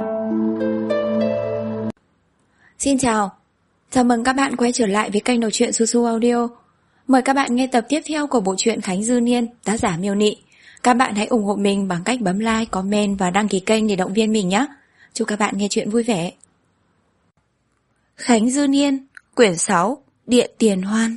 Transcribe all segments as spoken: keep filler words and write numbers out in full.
Xin chào, chào mừng các bạn quay trở lại với kênh đọc truyện Su Su Audio. Mời các bạn nghe tập tiếp theo của bộ truyện Khánh Dư Niên, tác giả Miêu Nị. Các bạn hãy ủng hộ mình bằng cách bấm like, comment và đăng ký kênh để động viên mình nhé. Chúc các bạn nghe truyện vui vẻ. Khánh Dư Niên, quyển sáu, Điện Tiền Hoan.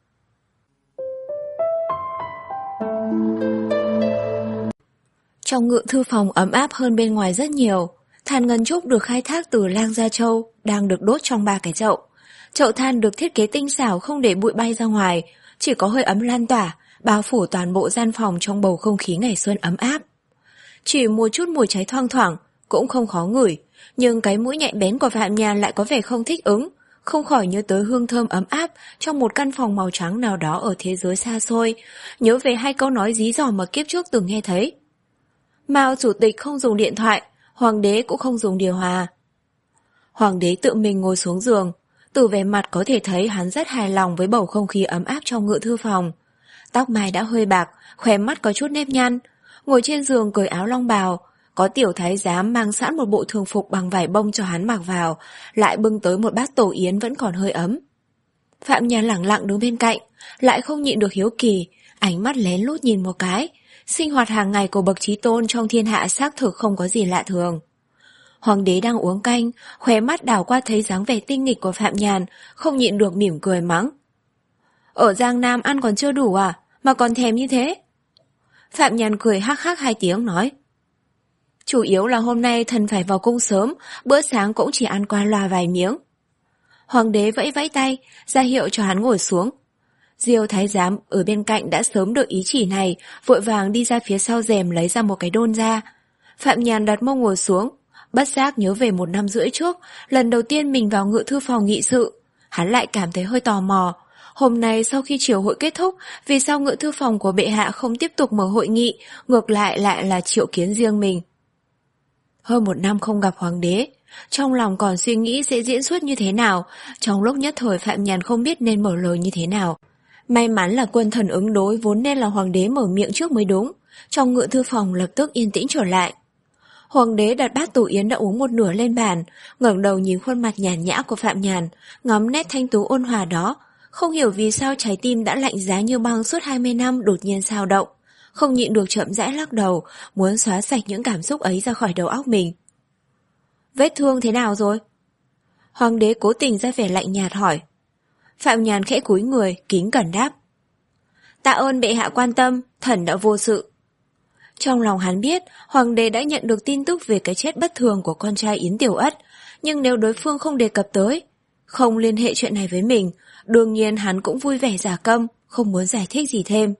Trong ngự thư phòng ấm áp hơn bên ngoài rất nhiều. Than ngân trúc được khai thác từ Lang Gia Châu, đang được đốt trong ba cái chậu. Chậu than được thiết kế tinh xảo không để bụi bay ra ngoài, chỉ có hơi ấm lan tỏa, bao phủ toàn bộ gian phòng trong bầu không khí ngày xuân ấm áp. Chỉ một chút mùi cháy thoang thoảng, cũng không khó ngửi, nhưng cái mũi nhạy bén của Phạm Nhàn lại có vẻ không thích ứng, không khỏi nhớ tới hương thơm ấm áp trong một căn phòng màu trắng nào đó ở thế giới xa xôi, nhớ về hai câu nói dí dỏm mà kiếp trước từng nghe thấy. Mao chủ tịch không dùng điện thoại, hoàng đế cũng không dùng điều hòa. Hoàng đế tự mình ngồi xuống giường, từ vẻ mặt có thể thấy hắn rất hài lòng với bầu không khí ấm áp trong ngự thư phòng. Tóc mai đã hơi bạc, khóe mắt có chút nếp nhăn, ngồi trên giường cởi áo long bào, có tiểu thái giám mang sẵn một bộ thường phục bằng vải bông cho hắn mặc vào, lại bưng tới một bát tổ yến vẫn còn hơi ấm. Phạm Nhàn lẳng lặng đứng bên cạnh, lại không nhịn được hiếu kỳ, ánh mắt lén lút nhìn một cái. Sinh hoạt hàng ngày của bậc trí tôn trong thiên hạ xác thực không có gì lạ thường. Hoàng đế đang uống canh, khóe mắt đảo qua thấy dáng vẻ tinh nghịch của Phạm Nhàn, không nhịn được mỉm cười mắng. Ở Giang Nam ăn còn chưa đủ à, mà còn thèm như thế? Phạm Nhàn cười hắc hắc hai tiếng nói. Chủ yếu là hôm nay thần phải vào cung sớm, bữa sáng cũng chỉ ăn qua loa vài miếng. Hoàng đế vẫy vẫy tay, ra hiệu cho hắn ngồi xuống. Diêu thái giám ở bên cạnh đã sớm được ý chỉ này, vội vàng đi ra phía sau rèm lấy ra một cái đôn ra. Phạm Nhàn đặt mông ngồi xuống, bất giác nhớ về một năm rưỡi trước, lần đầu tiên mình vào ngự thư phòng nghị sự. Hắn lại cảm thấy hơi tò mò. Hôm nay sau khi triều hội kết thúc, vì sao ngự thư phòng của bệ hạ không tiếp tục mở hội nghị, ngược lại lại là triệu kiến riêng mình. Hơn một năm không gặp hoàng đế, trong lòng còn suy nghĩ sẽ diễn xuất như thế nào, trong lúc nhất thời Phạm Nhàn không biết nên mở lời như thế nào. May mắn là quân thần ứng đối vốn nên là hoàng đế mở miệng trước mới đúng, trong ngự thư phòng lập tức yên tĩnh trở lại. Hoàng đế đặt bát tổ yến đã uống một nửa lên bàn, ngẩng đầu nhìn khuôn mặt nhàn nhã của Phạm Nhàn, ngắm nét thanh tú ôn hòa đó, không hiểu vì sao trái tim đã lạnh giá như băng suốt hai mươi năm đột nhiên xao động, không nhịn được chậm rãi lắc đầu, muốn xóa sạch những cảm xúc ấy ra khỏi đầu óc mình. Vết thương thế nào rồi? Hoàng đế cố tình ra vẻ lạnh nhạt hỏi. Phạm Nhàn khẽ cúi người, kính cẩn đáp. Tạ ơn bệ hạ quan tâm, thần đã vô sự. Trong lòng hắn biết, hoàng đế đã nhận được tin tức về cái chết bất thường của con trai Yến Tiểu Ất, nhưng nếu đối phương không đề cập tới, không liên hệ chuyện này với mình, đương nhiên hắn cũng vui vẻ giả câm, không muốn giải thích gì thêm.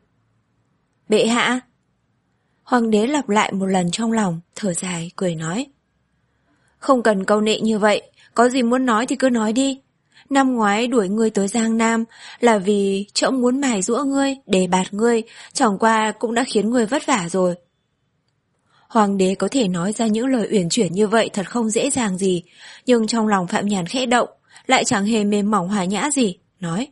Bệ hạ! Hoàng đế lặp lại một lần trong lòng, thở dài, cười nói. Không cần câu nệ như vậy, có gì muốn nói thì cứ nói đi. Năm ngoái đuổi ngươi tới Giang Nam là vì trẫm muốn mài giũa ngươi, đề bạt ngươi, chẳng qua cũng đã khiến ngươi vất vả rồi. Hoàng đế có thể nói ra những lời uyển chuyển như vậy thật không dễ dàng gì, nhưng trong lòng Phạm Nhàn khẽ động, lại chẳng hề mềm mỏng hòa nhã gì, nói.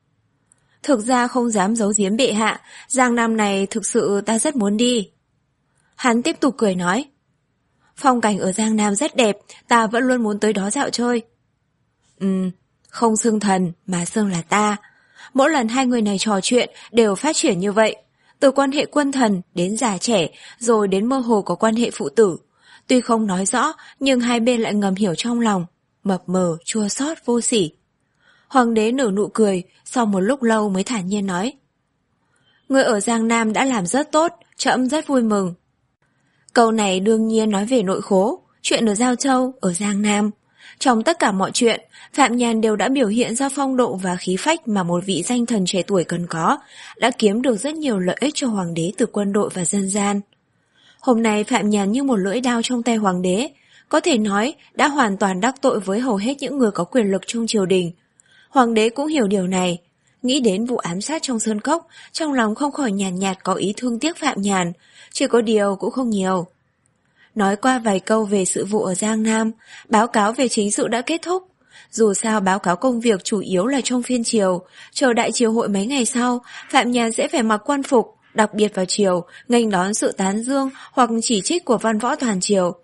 Thực ra không dám giấu giếm bệ hạ, Giang Nam này thực sự ta rất muốn đi. Hắn tiếp tục cười nói. Phong cảnh ở Giang Nam rất đẹp, ta vẫn luôn muốn tới đó dạo chơi. Ừm, không xưng thần mà xưng là ta. Mỗi lần hai người này trò chuyện đều phát triển như vậy, từ quan hệ quân thần đến già trẻ, rồi đến mơ hồ có quan hệ phụ tử. Tuy không nói rõ, nhưng hai bên lại ngầm hiểu trong lòng, mập mờ, chua xót vô sỉ. Hoàng đế nở nụ cười, sau một lúc lâu mới thản nhiên nói. Người ở Giang Nam đã làm rất tốt, trẫm rất vui mừng. Câu này đương nhiên nói về nội khố, chuyện ở Giao Châu, ở Giang Nam. Trong tất cả mọi chuyện, Phạm Nhàn đều đã biểu hiện ra phong độ và khí phách mà một vị danh thần trẻ tuổi cần có, đã kiếm được rất nhiều lợi ích cho hoàng đế từ quân đội và dân gian. Hôm nay Phạm Nhàn như một lưỡi đao trong tay hoàng đế, có thể nói đã hoàn toàn đắc tội với hầu hết những người có quyền lực trong triều đình. Hoàng đế cũng hiểu điều này, nghĩ đến vụ ám sát trong Sơn Cốc, trong lòng không khỏi nhàn nhạt, nhạt có ý thương tiếc Phạm Nhàn, chỉ có điều cũng không nhiều. Nói qua vài câu về sự vụ ở Giang Nam, báo cáo về chính sự đã kết thúc. Dù sao báo cáo công việc chủ yếu là trong phiên triều, chờ đại triều hội mấy ngày sau, Phạm Nhàn sẽ phải mặc quan phục, đặc biệt vào triều, nghênh đón sự tán dương hoặc chỉ trích của văn võ toàn triều.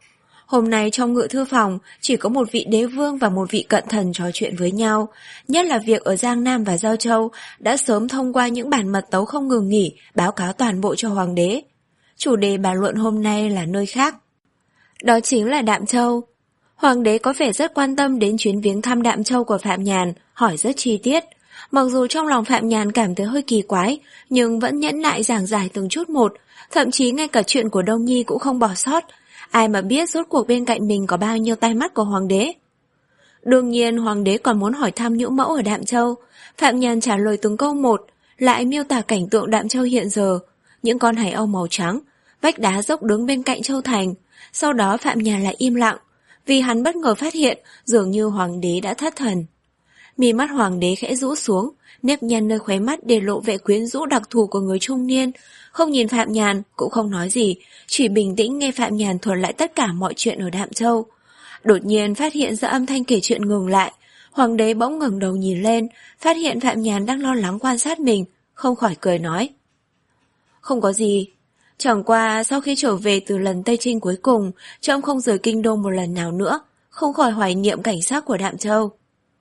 Hôm nay trong ngự thư phòng chỉ có một vị đế vương và một vị cận thần trò chuyện với nhau, nhất là việc ở Giang Nam và Giao Châu đã sớm thông qua những bản mật tấu không ngừng nghỉ báo cáo toàn bộ cho hoàng đế. Chủ đề bàn luận hôm nay là nơi khác. Đó chính là Đạm Châu. Hoàng đế có vẻ rất quan tâm đến chuyến viếng thăm Đạm Châu của Phạm Nhàn, hỏi rất chi tiết. Mặc dù trong lòng Phạm Nhàn cảm thấy hơi kỳ quái, nhưng vẫn nhẫn nại giảng giải từng chút một, thậm chí ngay cả chuyện của Đông Nhi cũng không bỏ sót. Ai mà biết rốt cuộc bên cạnh mình có bao nhiêu tai mắt của hoàng đế. Đương nhiên hoàng đế còn muốn hỏi thăm nhũ mẫu ở Đạm Châu. Phạm Nhàn trả lời từng câu một, lại miêu tả cảnh tượng Đạm Châu hiện giờ, những con hải âu màu trắng, vách đá dốc đứng bên cạnh châu thành. Sau đó Phạm Nhàn lại im lặng, vì hắn bất ngờ phát hiện dường như hoàng đế đã thất thần. Mí mắt hoàng đế khẽ rũ xuống, nếp nhăn nơi khóe mắt để lộ vẻ quyến rũ đặc thù của người trung niên. Không nhìn Phạm Nhàn, cũng không nói gì, chỉ bình tĩnh nghe Phạm Nhàn thuật lại tất cả mọi chuyện ở Đạm Châu. Đột nhiên phát hiện ra âm thanh kể chuyện ngừng lại, hoàng đế bỗng ngẩng đầu nhìn lên, phát hiện Phạm Nhàn đang lo lắng quan sát mình, không khỏi cười nói. Không có gì, chẳng qua sau khi trở về từ lần Tây Trinh cuối cùng, trẫm không rời kinh đô một lần nào nữa, không khỏi hoài niệm cảnh sắc của Đạm Châu.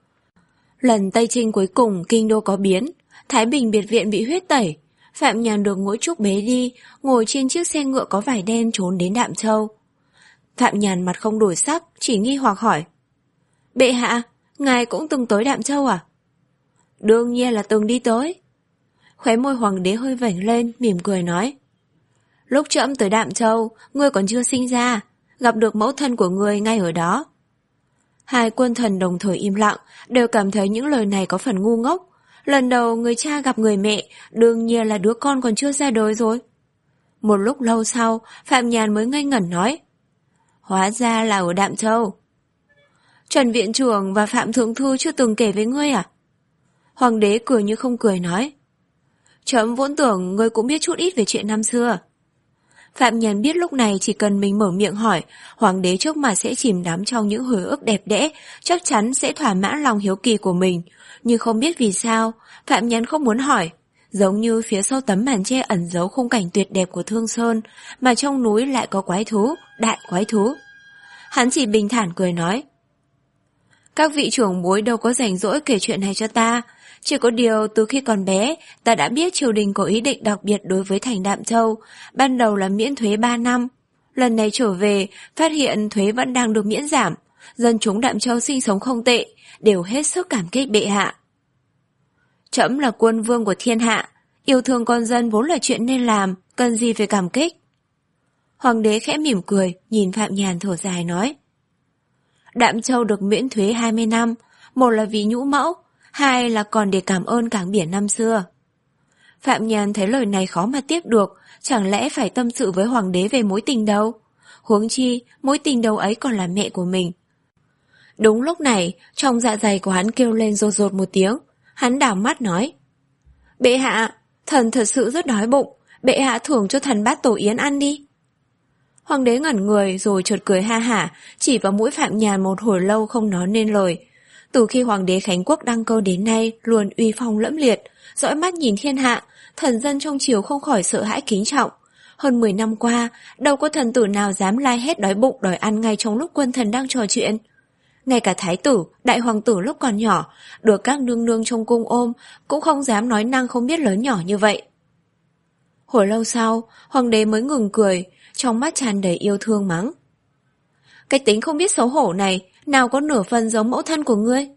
Lần Tây Trinh cuối cùng kinh đô có biến, Thái Bình biệt viện bị huyết tẩy, Phạm Nhàn được Ngũ Trúc bế đi, ngồi trên chiếc xe ngựa có vải đen trốn đến Đạm Châu. Phạm Nhàn mặt không đổi sắc, chỉ nghi hoặc hỏi. Bệ hạ, ngài cũng từng tới Đạm Châu à? Đương nhiên là từng đi tới. Khóe môi hoàng đế hơi vểnh lên, mỉm cười nói. Lúc trẫm tới Đạm Châu, ngươi còn chưa sinh ra, gặp được mẫu thân của ngươi ngay ở đó. Hai quân thần đồng thời im lặng, đều cảm thấy những lời này có phần ngu ngốc. Lần đầu người cha gặp người mẹ, đương nhiên là đứa con còn chưa ra đời rồi. Một lúc lâu sau, Phạm Nhàn mới ngây ngẩn nói. Hóa ra là ở Đạm Châu. Trần viện trưởng và Phạm thượng thư chưa từng kể với ngươi à? Hoàng đế cười như không cười nói. Trẫm vốn tưởng ngươi cũng biết chút ít về chuyện năm xưa. Phạm Nhàn biết lúc này chỉ cần mình mở miệng hỏi, hoàng đế trước mặt sẽ chìm đắm trong những hồi ức đẹp đẽ, chắc chắn sẽ thỏa mãn lòng hiếu kỳ của mình. Nhưng không biết vì sao, Phạm Nhàn không muốn hỏi. Giống như phía sau tấm màn che ẩn giấu khung cảnh tuyệt đẹp của Thương Sơn, mà trong núi lại có quái thú, đại quái thú. Hắn chỉ bình thản cười nói. Các vị trưởng bối đâu có rảnh rỗi kể chuyện này cho ta. Chỉ có điều từ khi còn bé, ta đã biết triều đình có ý định đặc biệt đối với thành Đạm Châu, ban đầu là miễn thuế ba năm. Lần này trở về, phát hiện thuế vẫn đang được miễn giảm, dân chúng Đạm Châu sinh sống không tệ, đều hết sức cảm kích bệ hạ. Trẫm là quân vương của thiên hạ, yêu thương con dân vốn là chuyện nên làm, cần gì phải cảm kích. Hoàng đế khẽ mỉm cười, nhìn Phạm Nhàn thở dài nói. Đạm Châu được miễn thuế hai mươi năm, một là vì nhũ mẫu, hai là còn để cảm ơn cảng biển năm xưa. Phạm Nhàn thấy lời này khó mà tiếp được, chẳng lẽ phải tâm sự với hoàng đế về mối tình đâu? Huống chi, mối tình đầu ấy còn là mẹ của mình. Đúng lúc này, trong dạ dày của hắn kêu lên rột rột một tiếng, hắn đảo mắt nói. Bệ hạ, thần thật sự rất đói bụng, bệ hạ thưởng cho thần bát tổ yến ăn đi. Hoàng đế ngẩn người rồi chợt cười ha hả, chỉ vào mũi Phạm Nhàn một hồi lâu không nói nên lời. Từ khi hoàng đế Khánh Quốc đăng cơ đến nay luôn uy phong lẫm liệt, dõi mắt nhìn thiên hạ, thần dân trong triều không khỏi sợ hãi kính trọng. Hơn mười năm qua, đâu có thần tử nào dám lai hét đói bụng đòi ăn ngay trong lúc quân thần đang trò chuyện. Ngay cả thái tử, đại hoàng tử lúc còn nhỏ, được các nương nương trong cung ôm, cũng không dám nói năng không biết lớn nhỏ như vậy. Hồi lâu sau, hoàng đế mới ngừng cười, trong mắt tràn đầy yêu thương mắng. Cái tính không biết xấu hổ này, nào có nửa phần giống mẫu thân của ngươi.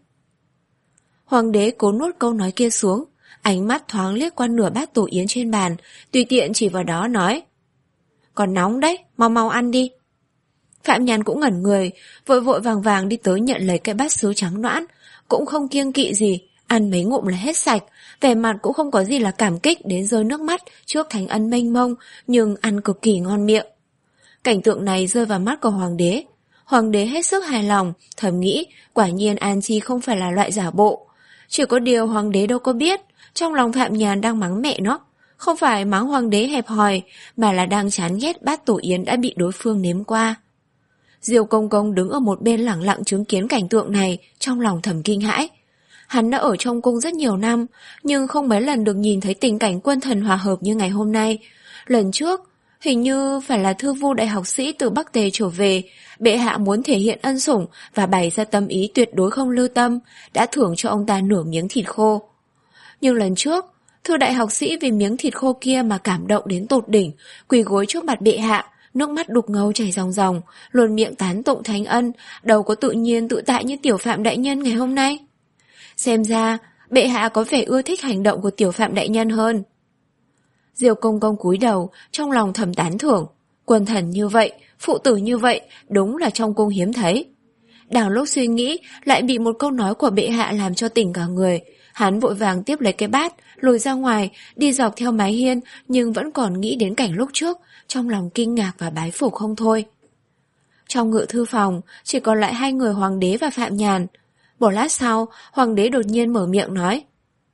Hoàng đế cố nuốt câu nói kia xuống, ánh mắt thoáng liếc qua nửa bát tổ yến trên bàn, tùy tiện chỉ vào đó nói. Còn nóng đấy, mau mau ăn đi. Phạm Nhàn cũng ngẩn người, vội vội vàng vàng đi tới nhận lấy cái bát sứ trắng noãn, cũng không kiêng kỵ gì, ăn mấy ngụm là hết sạch, vẻ mặt cũng không có gì là cảm kích đến rơi nước mắt trước thánh ân mênh mông, nhưng ăn cực kỳ ngon miệng. Cảnh tượng này rơi vào mắt của hoàng đế. Hoàng đế hết sức hài lòng, thầm nghĩ quả nhiên An Chi không phải là loại giả bộ. Chỉ có điều hoàng đế đâu có biết, trong lòng Phạm Nhàn đang mắng mẹ nó. Không phải mắng hoàng đế hẹp hòi, mà là đang chán ghét bát tổ yến đã bị đối phương nếm qua. Diêu Công Công đứng ở một bên lẳng lặng chứng kiến cảnh tượng này, trong lòng thầm kinh hãi. Hắn đã ở trong cung rất nhiều năm, nhưng không mấy lần được nhìn thấy tình cảnh quân thần hòa hợp như ngày hôm nay. Lần trước, Hình như phải là thư vu đại học sĩ từ Bắc Tề trở về, bệ hạ muốn thể hiện ân sủng và bày ra tâm ý tuyệt đối không lưu tâm, đã thưởng cho ông ta nửa miếng thịt khô. Nhưng lần trước, thư đại học sĩ vì miếng thịt khô kia mà cảm động đến tột đỉnh, quỳ gối trước mặt bệ hạ, nước mắt đục ngầu chảy ròng ròng, luôn miệng tán tụng thánh ân, đâu có tự nhiên tự tại như tiểu phạm đại nhân ngày hôm nay. Xem ra, bệ hạ có vẻ ưa thích hành động của tiểu phạm đại nhân hơn. Diêu công công cúi đầu, trong lòng thầm tán thưởng. Quân thần như vậy, phụ tử như vậy, đúng là trong cung hiếm thấy. Đang lúc suy nghĩ, lại bị một câu nói của bệ hạ làm cho tỉnh cả người. Hắn vội vàng tiếp lấy cái bát, lùi ra ngoài, đi dọc theo mái hiên, nhưng vẫn còn nghĩ đến cảnh lúc trước, trong lòng kinh ngạc và bái phục không thôi. Trong ngự thư phòng, chỉ còn lại hai người hoàng đế và Phạm Nhàn. Một lát sau, hoàng đế đột nhiên mở miệng nói: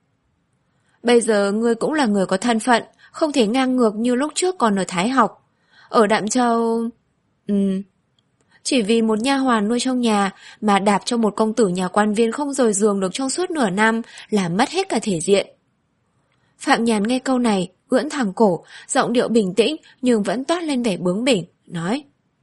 Bây giờ ngươi cũng là người có thân phận, không thể ngang ngược như lúc trước còn ở Thái học. Ở Đạm Châu... Ừm... Chỉ vì một nha hoàn nuôi trong nhà mà đạp cho một công tử nhà quan viên không rời giường được trong suốt nửa năm, làm mất hết cả thể diện. Phạm Nhàn nghe câu này, ưỡn thẳng cổ, giọng điệu bình tĩnh nhưng vẫn toát lên vẻ bướng bỉnh, nói: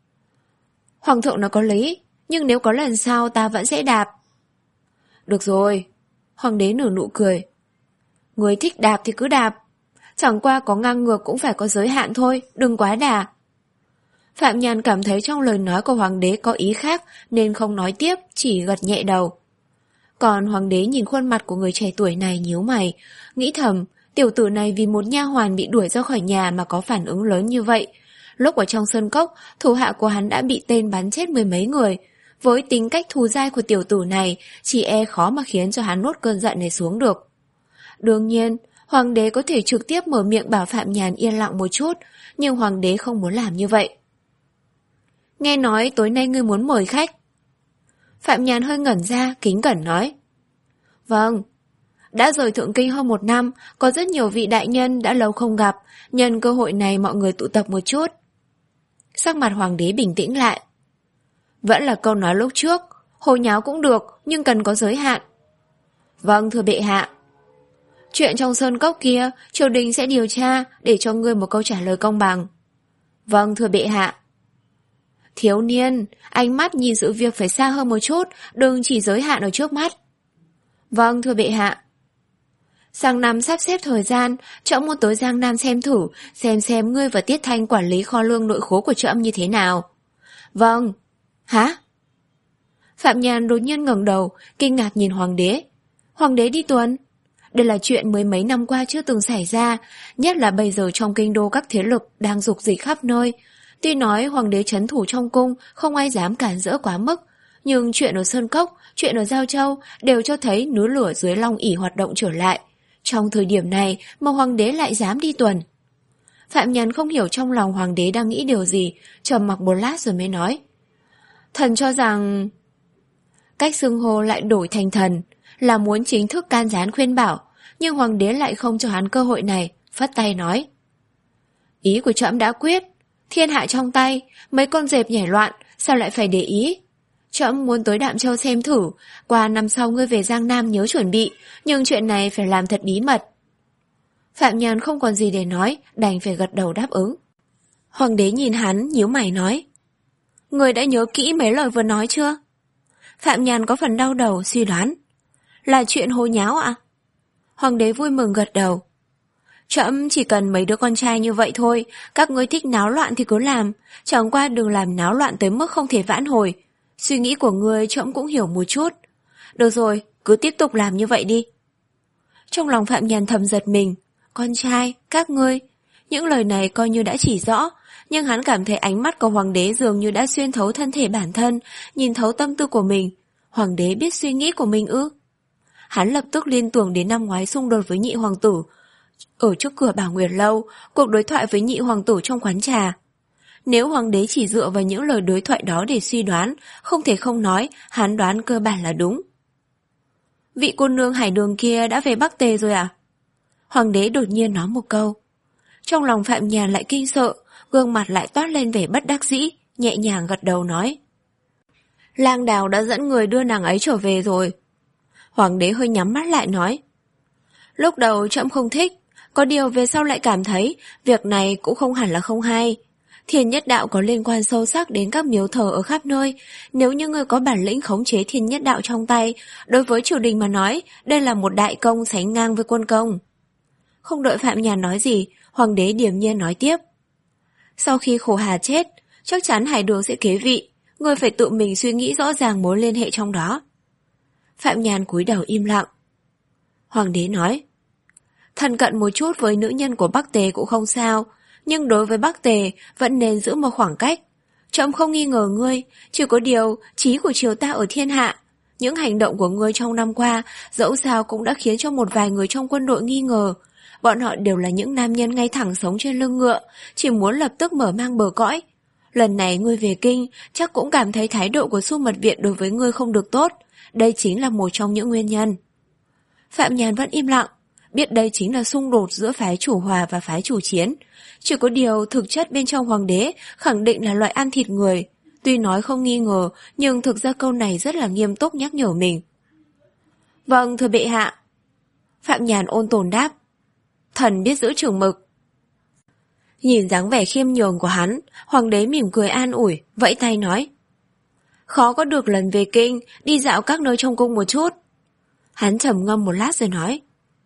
Hoàng thượng nói có lý, nhưng nếu có lần sau ta vẫn sẽ đạp. Được rồi, hoàng đế nở nụ cười. Người thích đạp thì cứ đạp, chẳng qua có ngang ngược cũng phải có giới hạn thôi, đừng quá đà. Phạm Nhàn cảm thấy trong lời nói của hoàng đế có ý khác nên không nói tiếp, chỉ gật nhẹ đầu. Còn hoàng đế nhìn khuôn mặt của người trẻ tuổi này nhíu mày, nghĩ thầm, tiểu tử này vì một nha hoàn bị đuổi ra khỏi nhà mà có phản ứng lớn như vậy. Lúc ở trong sơn cốc, thủ hạ của hắn đã bị tên bắn chết mười mấy người. Với tính cách thù dai của tiểu tử này, chỉ e khó mà khiến cho hắn nuốt cơn giận này xuống được. Đương nhiên, hoàng đế có thể trực tiếp mở miệng bảo Phạm Nhàn yên lặng một chút, nhưng hoàng đế không muốn làm như vậy. Nghe nói tối nay ngươi muốn mời khách. Phạm Nhàn hơi ngẩn ra, kính cẩn nói. Vâng. Đã rời Thượng Kinh hơn một năm, có rất nhiều vị đại nhân đã lâu không gặp, nhân cơ hội này mọi người tụ tập một chút. Sắc mặt hoàng đế bình tĩnh lại. Vẫn là câu nói lúc trước, hồ nháo cũng được, nhưng cần có giới hạn. Vâng, thưa bệ hạ. Chuyện trong sơn cốc kia, triều đình sẽ điều tra để cho ngươi một câu trả lời công bằng. Vâng, thưa bệ hạ. Thiếu niên, ánh mắt nhìn sự việc phải xa hơn một chút, đừng chỉ giới hạn ở trước mắt. Vâng, thưa bệ hạ. Sang năm sắp xếp thời gian, trẫm muốn tới Giang Nam xem thử, xem xem ngươi và Tiết Thanh quản lý kho lương nội khố của trẫm như thế nào. Vâng. Hả? Phạm Nhàn đột nhiên ngẩng đầu, kinh ngạc nhìn hoàng đế. Hoàng đế đi tuần? Đây là chuyện mới mấy năm qua chưa từng xảy ra, nhất là bây giờ trong kinh đô các thế lực đang dục dịch khắp nơi. Tuy nói hoàng đế trấn thủ trong cung không ai dám cản rỡ quá mức, nhưng chuyện ở Sơn Cốc, chuyện ở Giao Châu đều cho thấy núi lửa dưới Long ỷ hoạt động trở lại. Trong thời điểm này mà hoàng đế lại dám đi tuần. Phạm Nhàn không hiểu trong lòng hoàng đế đang nghĩ điều gì, trầm mặc một lát rồi mới nói. Thần cho rằng... Cách xưng hô lại đổi thành thần, là muốn chính thức can gián khuyên bảo, nhưng hoàng đế lại không cho hắn cơ hội này, phất tay nói. Ý của trẫm đã quyết, thiên hạ trong tay, mấy con dẹp nhảy loạn, sao lại phải để ý? Trẫm muốn tới Đạm Châu xem thử, qua năm sau ngươi về Giang Nam nhớ chuẩn bị, nhưng chuyện này phải làm thật bí mật. Phạm Nhàn không còn gì để nói, đành phải gật đầu đáp ứng. Hoàng đế nhìn hắn, nhíu mày nói. Ngươi đã nhớ kỹ mấy lời vừa nói chưa? Phạm Nhàn có phần đau đầu, suy đoán. Là chuyện hồ nháo ạ? Hoàng đế vui mừng gật đầu. Trẫm chỉ cần mấy đứa con trai như vậy thôi, các ngươi thích náo loạn thì cứ làm, chẳng qua đừng làm náo loạn tới mức không thể vãn hồi. Suy nghĩ của ngươi trẫm cũng hiểu một chút. Được rồi, cứ tiếp tục làm như vậy đi. Trong lòng Phạm Nhàn thầm giật mình. Con trai, các ngươi. Những lời này coi như đã chỉ rõ, nhưng hắn cảm thấy ánh mắt của hoàng đế dường như đã xuyên thấu thân thể bản thân, nhìn thấu tâm tư của mình. Hoàng đế biết suy nghĩ của mình ư? Hắn lập tức liên tưởng đến năm ngoái xung đột với nhị hoàng tử. Ở trước cửa Bảo Nguyệt Lâu, cuộc đối thoại với nhị hoàng tử trong quán trà. Nếu hoàng đế chỉ dựa vào những lời đối thoại đó để suy đoán, không thể không nói, hắn đoán cơ bản là đúng. Vị cô nương Hải Đường kia đã về Bắc Tề rồi à? Hoàng đế đột nhiên nói một câu. Trong lòng Phạm Nhàn lại kinh sợ, gương mặt lại toát lên vẻ bất đắc dĩ, nhẹ nhàng gật đầu nói. Lang Đào đã dẫn người đưa nàng ấy trở về rồi. Hoàng đế hơi nhắm mắt lại nói. Lúc đầu trẫm không thích, Có điều về sau lại cảm thấy việc này cũng không hẳn là không hay. Thiên nhất đạo có liên quan sâu sắc đến các miếu thờ ở khắp nơi. Nếu như người có bản lĩnh khống chế thiên nhất đạo trong tay, đối với triều đình mà nói, đây là một đại công sánh ngang với quân công. Không đợi Phạm Nhàn nói gì, hoàng đế điềm nhiên nói tiếp. Sau khi Khổ Hà chết, chắc chắn Hải Đường sẽ kế vị, người phải tự mình suy nghĩ rõ ràng mối liên hệ trong đó. Phạm Nhàn cúi đầu im lặng. Hoàng đế nói, thân cận một chút với nữ nhân của Bắc Tề cũng không sao, nhưng đối với Bắc Tề vẫn nên giữ một khoảng cách. Trẫm không nghi ngờ ngươi, chỉ có điều trí của triều ta ở thiên hạ. Những hành động của ngươi trong năm qua dẫu sao cũng đã khiến cho một vài người trong quân đội nghi ngờ. Bọn họ đều là những nam nhân ngay thẳng sống trên lưng ngựa, chỉ muốn lập tức mở mang bờ cõi. Lần này ngươi về kinh, chắc cũng cảm thấy thái độ của Xu Mật Viện đối với ngươi không được tốt. Đây chính là một trong những nguyên nhân. Phạm Nhàn vẫn im lặng, biết đây chính là xung đột giữa phái chủ hòa và phái chủ chiến. Chỉ có điều thực chất bên trong hoàng đế khẳng định là loại ăn thịt người. Tuy nói không nghi ngờ, nhưng thực ra câu này rất là nghiêm túc nhắc nhở mình. Vâng, thưa bệ hạ. Phạm Nhàn ôn tồn đáp. Thần biết giữ chừng mực. Nhìn dáng vẻ khiêm nhường của hắn, hoàng đế mỉm cười an ủi, vẫy tay nói. Khó có được lần về kinh, đi dạo các nơi trong cung một chút. Hắn trầm ngâm một lát rồi nói.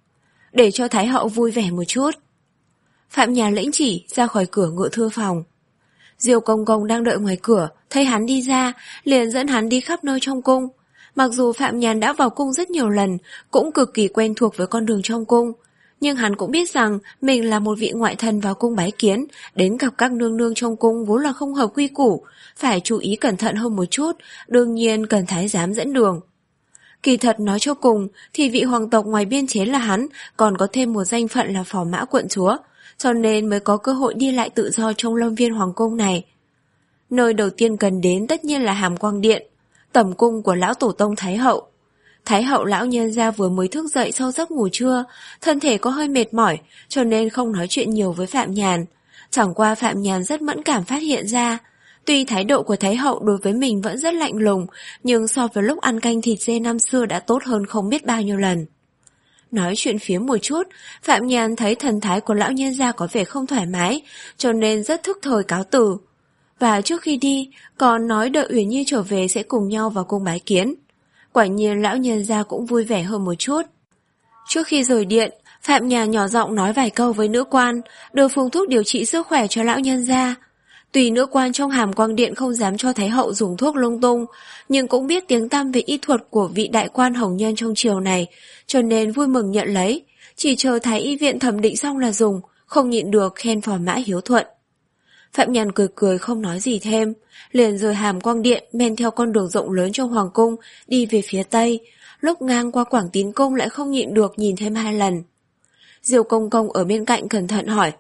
Để cho Thái hậu vui vẻ một chút. Phạm Nhàn lĩnh chỉ ra khỏi cửa ngự thư phòng. Diêu Công Công đang đợi ngoài cửa, thấy hắn đi ra, liền dẫn hắn đi khắp nơi trong cung. Mặc dù Phạm Nhàn đã vào cung rất nhiều lần, cũng cực kỳ quen thuộc với con đường trong cung, nhưng hắn cũng biết rằng mình là một vị ngoại thần vào cung bái kiến, đến gặp các nương nương trong cung vốn là không hợp quy củ, phải chú ý cẩn thận hơn một chút, đương nhiên cần thái giám dẫn đường. Kỳ thật nói cho cùng thì vị hoàng tộc ngoài biên chế là hắn còn có thêm một danh phận là phò mã quận chúa, cho nên mới có cơ hội đi lại tự do trong lâm viên hoàng cung này. Nơi đầu tiên cần đến tất nhiên là Hàm Quang Điện, tẩm cung của lão tổ tông Thái hậu. Thái hậu lão nhân gia vừa mới thức dậy sau giấc ngủ trưa, thân thể có hơi mệt mỏi, cho nên không nói chuyện nhiều với Phạm Nhàn. Chẳng qua Phạm Nhàn rất mẫn cảm phát hiện ra, tuy thái độ của Thái hậu đối với mình vẫn rất lạnh lùng, nhưng so với lúc ăn canh thịt dê năm xưa đã tốt hơn không biết bao nhiêu lần. Nói chuyện phiếm một chút, Phạm Nhàn thấy thần thái của lão nhân gia có vẻ không thoải mái, cho nên rất thức thời cáo từ. Và trước khi đi, còn nói đợi Uyển Nhi trở về sẽ cùng nhau vào cung bái kiến. Quả nhiên lão nhân gia cũng vui vẻ hơn một chút. Trước khi rời điện, Phạm Nhàn nhỏ giọng nói vài câu với nữ quan, đưa phương thuốc điều trị sức khỏe cho lão nhân gia. Tùy nữ quan trong Hàm Quang Điện không dám cho Thái hậu dùng thuốc lung tung, nhưng cũng biết tiếng tăm về y thuật của vị đại quan hồng nhân trong triều này, cho nên vui mừng nhận lấy, chỉ chờ Thái y viện thẩm định xong là dùng, không nhịn được khen phò mã hiếu thuận. Phạm Nhàn cười cười không nói gì thêm, liền rời Hàm Quang Điện men theo con đường rộng lớn trong hoàng cung đi về phía tây, lúc ngang qua Quảng Tín Cung lại không nhịn được nhìn thêm hai lần. Diêu Công Công ở bên cạnh cẩn thận hỏi.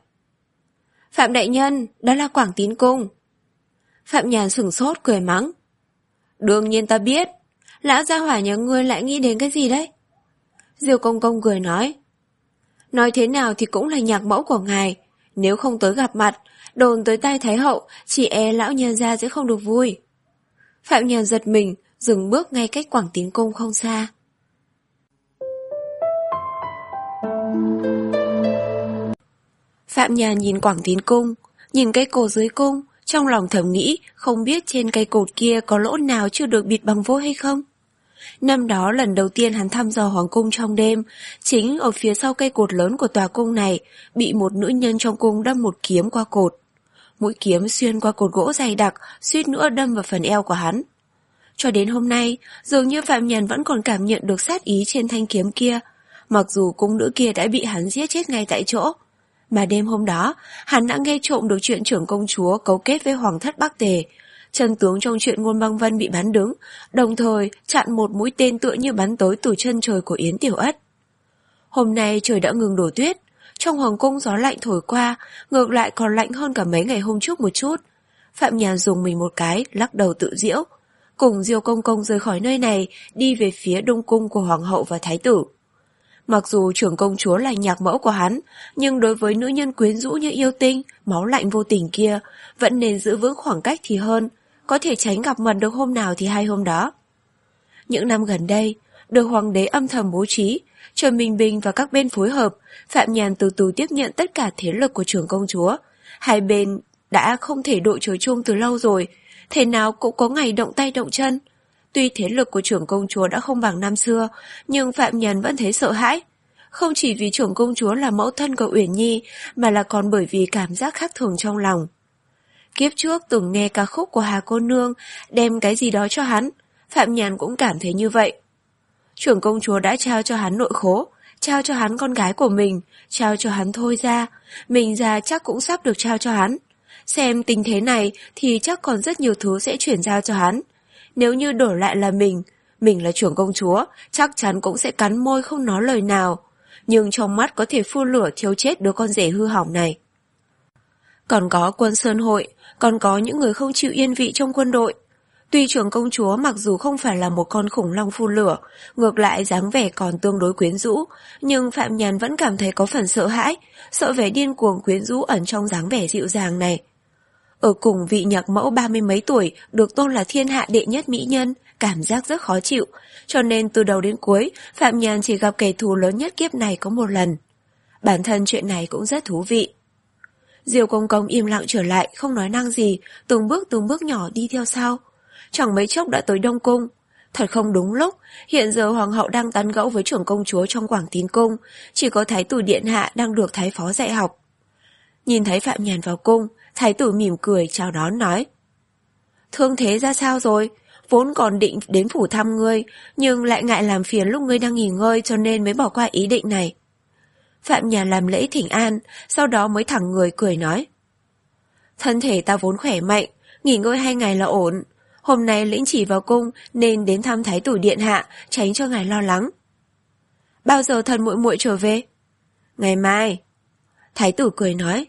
Phạm đại nhân, đó là Quảng Tín Cung. Phạm Nhàn sửng sốt cười mắng. Đương nhiên ta biết, lão gia hỏa nhà ngươi lại nghĩ đến cái gì đấy? Diêu Công Công cười nói. Nói thế nào thì cũng là nhạc mẫu của ngài, nếu không tới gặp mặt, đồn tới tai Thái hậu, chỉ e lão nhân gia sẽ không được vui. Phạm Nhàn giật mình, dừng bước ngay cách Quảng Tín Cung không xa. Phạm Nhàn nhìn Quảng Tín Cung, nhìn cây cột dưới cung, trong lòng thầm nghĩ không biết trên cây cột kia có lỗ nào chưa được bịt bằng vôi hay không. Năm đó lần đầu tiên hắn thăm dò hoàng cung trong đêm, chính ở phía sau cây cột lớn của tòa cung này, bị một nữ nhân trong cung đâm một kiếm qua cột. Mũi kiếm xuyên qua cột gỗ dày đặc, suýt nữa đâm vào phần eo của hắn. Cho đến hôm nay, dường như Phạm Nhàn vẫn còn cảm nhận được sát ý trên thanh kiếm kia, mặc dù cung nữ kia đã bị hắn giết chết ngay tại chỗ. Mà đêm hôm đó, hắn đã nghe trộm được chuyện trưởng công chúa cấu kết với hoàng thất Bắc Tề. Chân tướng trong chuyện Ngôn Băng Vân bị bắn đứng, đồng thời chặn một mũi tên tựa như bắn tới từ chân trời của Yến Tiểu Ất. Hôm nay trời đã ngừng đổ tuyết, trong hoàng cung gió lạnh thổi qua, ngược lại còn lạnh hơn cả mấy ngày hôm trước một chút. Phạm Nhàn dùng mình một cái, lắc đầu tự giễu, cùng Diêu Công Công rời khỏi nơi này, đi về phía đông cung của hoàng hậu và thái tử. Mặc dù trưởng công chúa là nhạc mẫu của hắn, nhưng đối với nữ nhân quyến rũ như yêu tinh, máu lạnh vô tình kia, vẫn nên giữ vững khoảng cách thì hơn, có thể tránh gặp mặt được hôm nào thì hay hôm đó. Những năm gần đây, được hoàng đế âm thầm bố trí, Trần Minh Bình và các bên phối hợp, Phạm Nhàn từ từ tiếp nhận tất cả thế lực của trưởng công chúa. Hai bên đã không thể đội trời chung từ lâu rồi, thế nào cũng có ngày động tay động chân. Tuy thế lực của trưởng công chúa đã không bằng năm xưa, nhưng Phạm Nhàn vẫn thấy sợ hãi. Không chỉ vì trưởng công chúa là mẫu thân của Uyển Nhi, mà là còn bởi vì cảm giác khác thường trong lòng. Kiếp trước từng nghe ca khúc của Hà cô nương đem cái gì đó cho hắn, Phạm Nhàn cũng cảm thấy như vậy. Trưởng công chúa đã trao cho hắn nội khố, trao cho hắn con gái của mình, trao cho hắn Thôi Gia, mình già chắc cũng sắp được trao cho hắn. Xem tình thế này thì chắc còn rất nhiều thứ sẽ chuyển giao cho hắn. Nếu như đổi lại là mình, mình là trưởng công chúa, chắc chắn cũng sẽ cắn môi không nói lời nào. Nhưng trong mắt có thể phun lửa thiêu chết đứa con rể hư hỏng này. Còn có quân Sơn Hội, còn có những người không chịu yên vị trong quân đội. Tuy trưởng công chúa mặc dù không phải là một con khủng long phun lửa, ngược lại dáng vẻ còn tương đối quyến rũ, nhưng Phạm Nhàn vẫn cảm thấy có phần sợ hãi, sợ vẻ điên cuồng quyến rũ ẩn trong dáng vẻ dịu dàng này. Ở cùng vị nhạc mẫu ba mươi mấy tuổi được tôn là thiên hạ đệ nhất mỹ nhân, cảm giác rất khó chịu, cho nên từ đầu đến cuối, Phạm Nhàn chỉ gặp kẻ thù lớn nhất kiếp này có một lần. Bản thân chuyện này cũng rất thú vị. Diêu Công Công im lặng trở lại, không nói năng gì, từng bước từng bước nhỏ đi theo sau. Chẳng mấy chốc đã tới Đông Cung. Thật không đúng lúc, hiện giờ Hoàng hậu đang tán gẫu với trưởng công chúa trong Quảng Tín Cung, chỉ có Thái tử Điện Hạ đang được Thái phó dạy học. Nhìn thấy Phạm Nhàn vào cung, Thái tử mỉm cười chào đón nói: Thương thế ra sao rồi? Vốn còn định đến phủ thăm ngươi, nhưng lại ngại làm phiền lúc ngươi đang nghỉ ngơi cho nên mới bỏ qua ý định này. Phạm Nhàn làm lễ thỉnh an, sau đó mới thẳng người cười nói: Thân thể ta vốn khỏe mạnh, nghỉ ngơi hai ngày là ổn. Hôm nay lĩnh chỉ vào cung nên đến thăm Thái tử Điện Hạ, tránh cho ngài lo lắng. Bao giờ thần muội muội trở về? Ngày mai. Thái tử cười nói: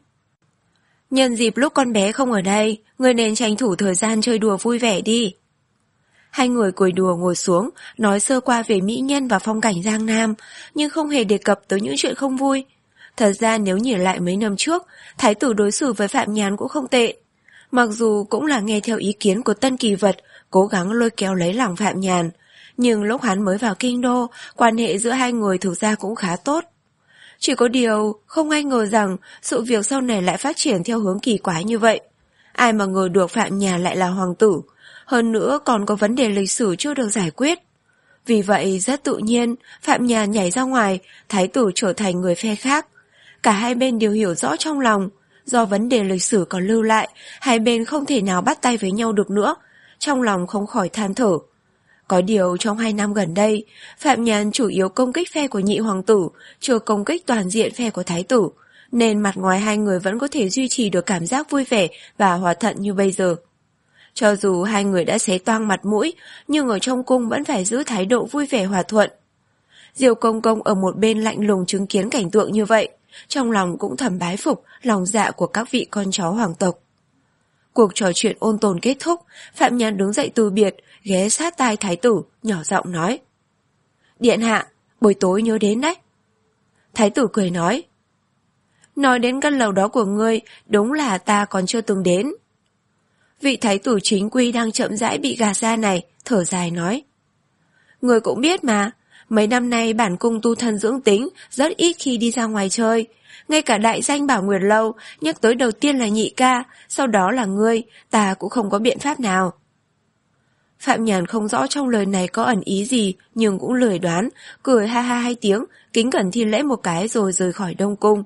Nhân dịp lúc con bé không ở đây, ngươi nên tranh thủ thời gian chơi đùa vui vẻ đi. Hai người cười đùa ngồi xuống, nói sơ qua về mỹ nhân và phong cảnh Giang Nam, nhưng không hề đề cập tới những chuyện không vui. Thật ra nếu nhìn lại mấy năm trước, Thái tử đối xử với Phạm Nhàn cũng không tệ. Mặc dù cũng là nghe theo ý kiến của Tân Kỳ Vật, cố gắng lôi kéo lấy lòng Phạm Nhàn, nhưng lúc hắn mới vào kinh đô, quan hệ giữa hai người thực ra cũng khá tốt. Chỉ có điều, không ai ngờ rằng sự việc sau này lại phát triển theo hướng kỳ quái như vậy. Ai mà ngờ được Phạm Nhàn lại là hoàng tử, hơn nữa còn có vấn đề lịch sử chưa được giải quyết. Vì vậy rất tự nhiên, Phạm Nhàn nhảy ra ngoài, Thái tử trở thành người phe khác. Cả hai bên đều hiểu rõ trong lòng, do vấn đề lịch sử còn lưu lại, hai bên không thể nào bắt tay với nhau được nữa, trong lòng không khỏi than thở. Có điều trong hai năm gần đây, Phạm Nhàn chủ yếu công kích phe của nhị hoàng tử, chưa công kích toàn diện phe của thái tử, nên mặt ngoài hai người vẫn có thể duy trì được cảm giác vui vẻ và hòa thuận như bây giờ. Cho dù hai người đã xé toang mặt mũi, nhưng ở trong cung vẫn phải giữ thái độ vui vẻ hòa thuận. Diêu Công Công ở một bên lạnh lùng chứng kiến cảnh tượng như vậy, trong lòng cũng thầm bái phục lòng dạ của các vị con cháu hoàng tộc. Cuộc trò chuyện ôn tồn kết thúc, Phạm Nhàn đứng dậy từ biệt, ghé sát tai thái tử, nhỏ giọng nói: Điện hạ, buổi tối nhớ đến đấy. Thái tử cười nói: Nói đến căn lầu đó của ngươi, đúng là ta còn chưa từng đến. Vị thái tử chính quy đang chậm rãi bị gạt ra này, thở dài nói: Ngươi cũng biết mà, mấy năm nay bản cung tu thân dưỡng tính, rất ít khi đi ra ngoài chơi. Ngay cả đại danh Bảo Nguyệt Lâu, nhắc tới đầu tiên là nhị ca, sau đó là ngươi, ta cũng không có biện pháp nào. Phạm Nhàn không rõ trong lời này có ẩn ý gì, nhưng cũng lười đoán, cười ha ha hai tiếng, kính cẩn thi lễ một cái rồi rời khỏi Đông Cung.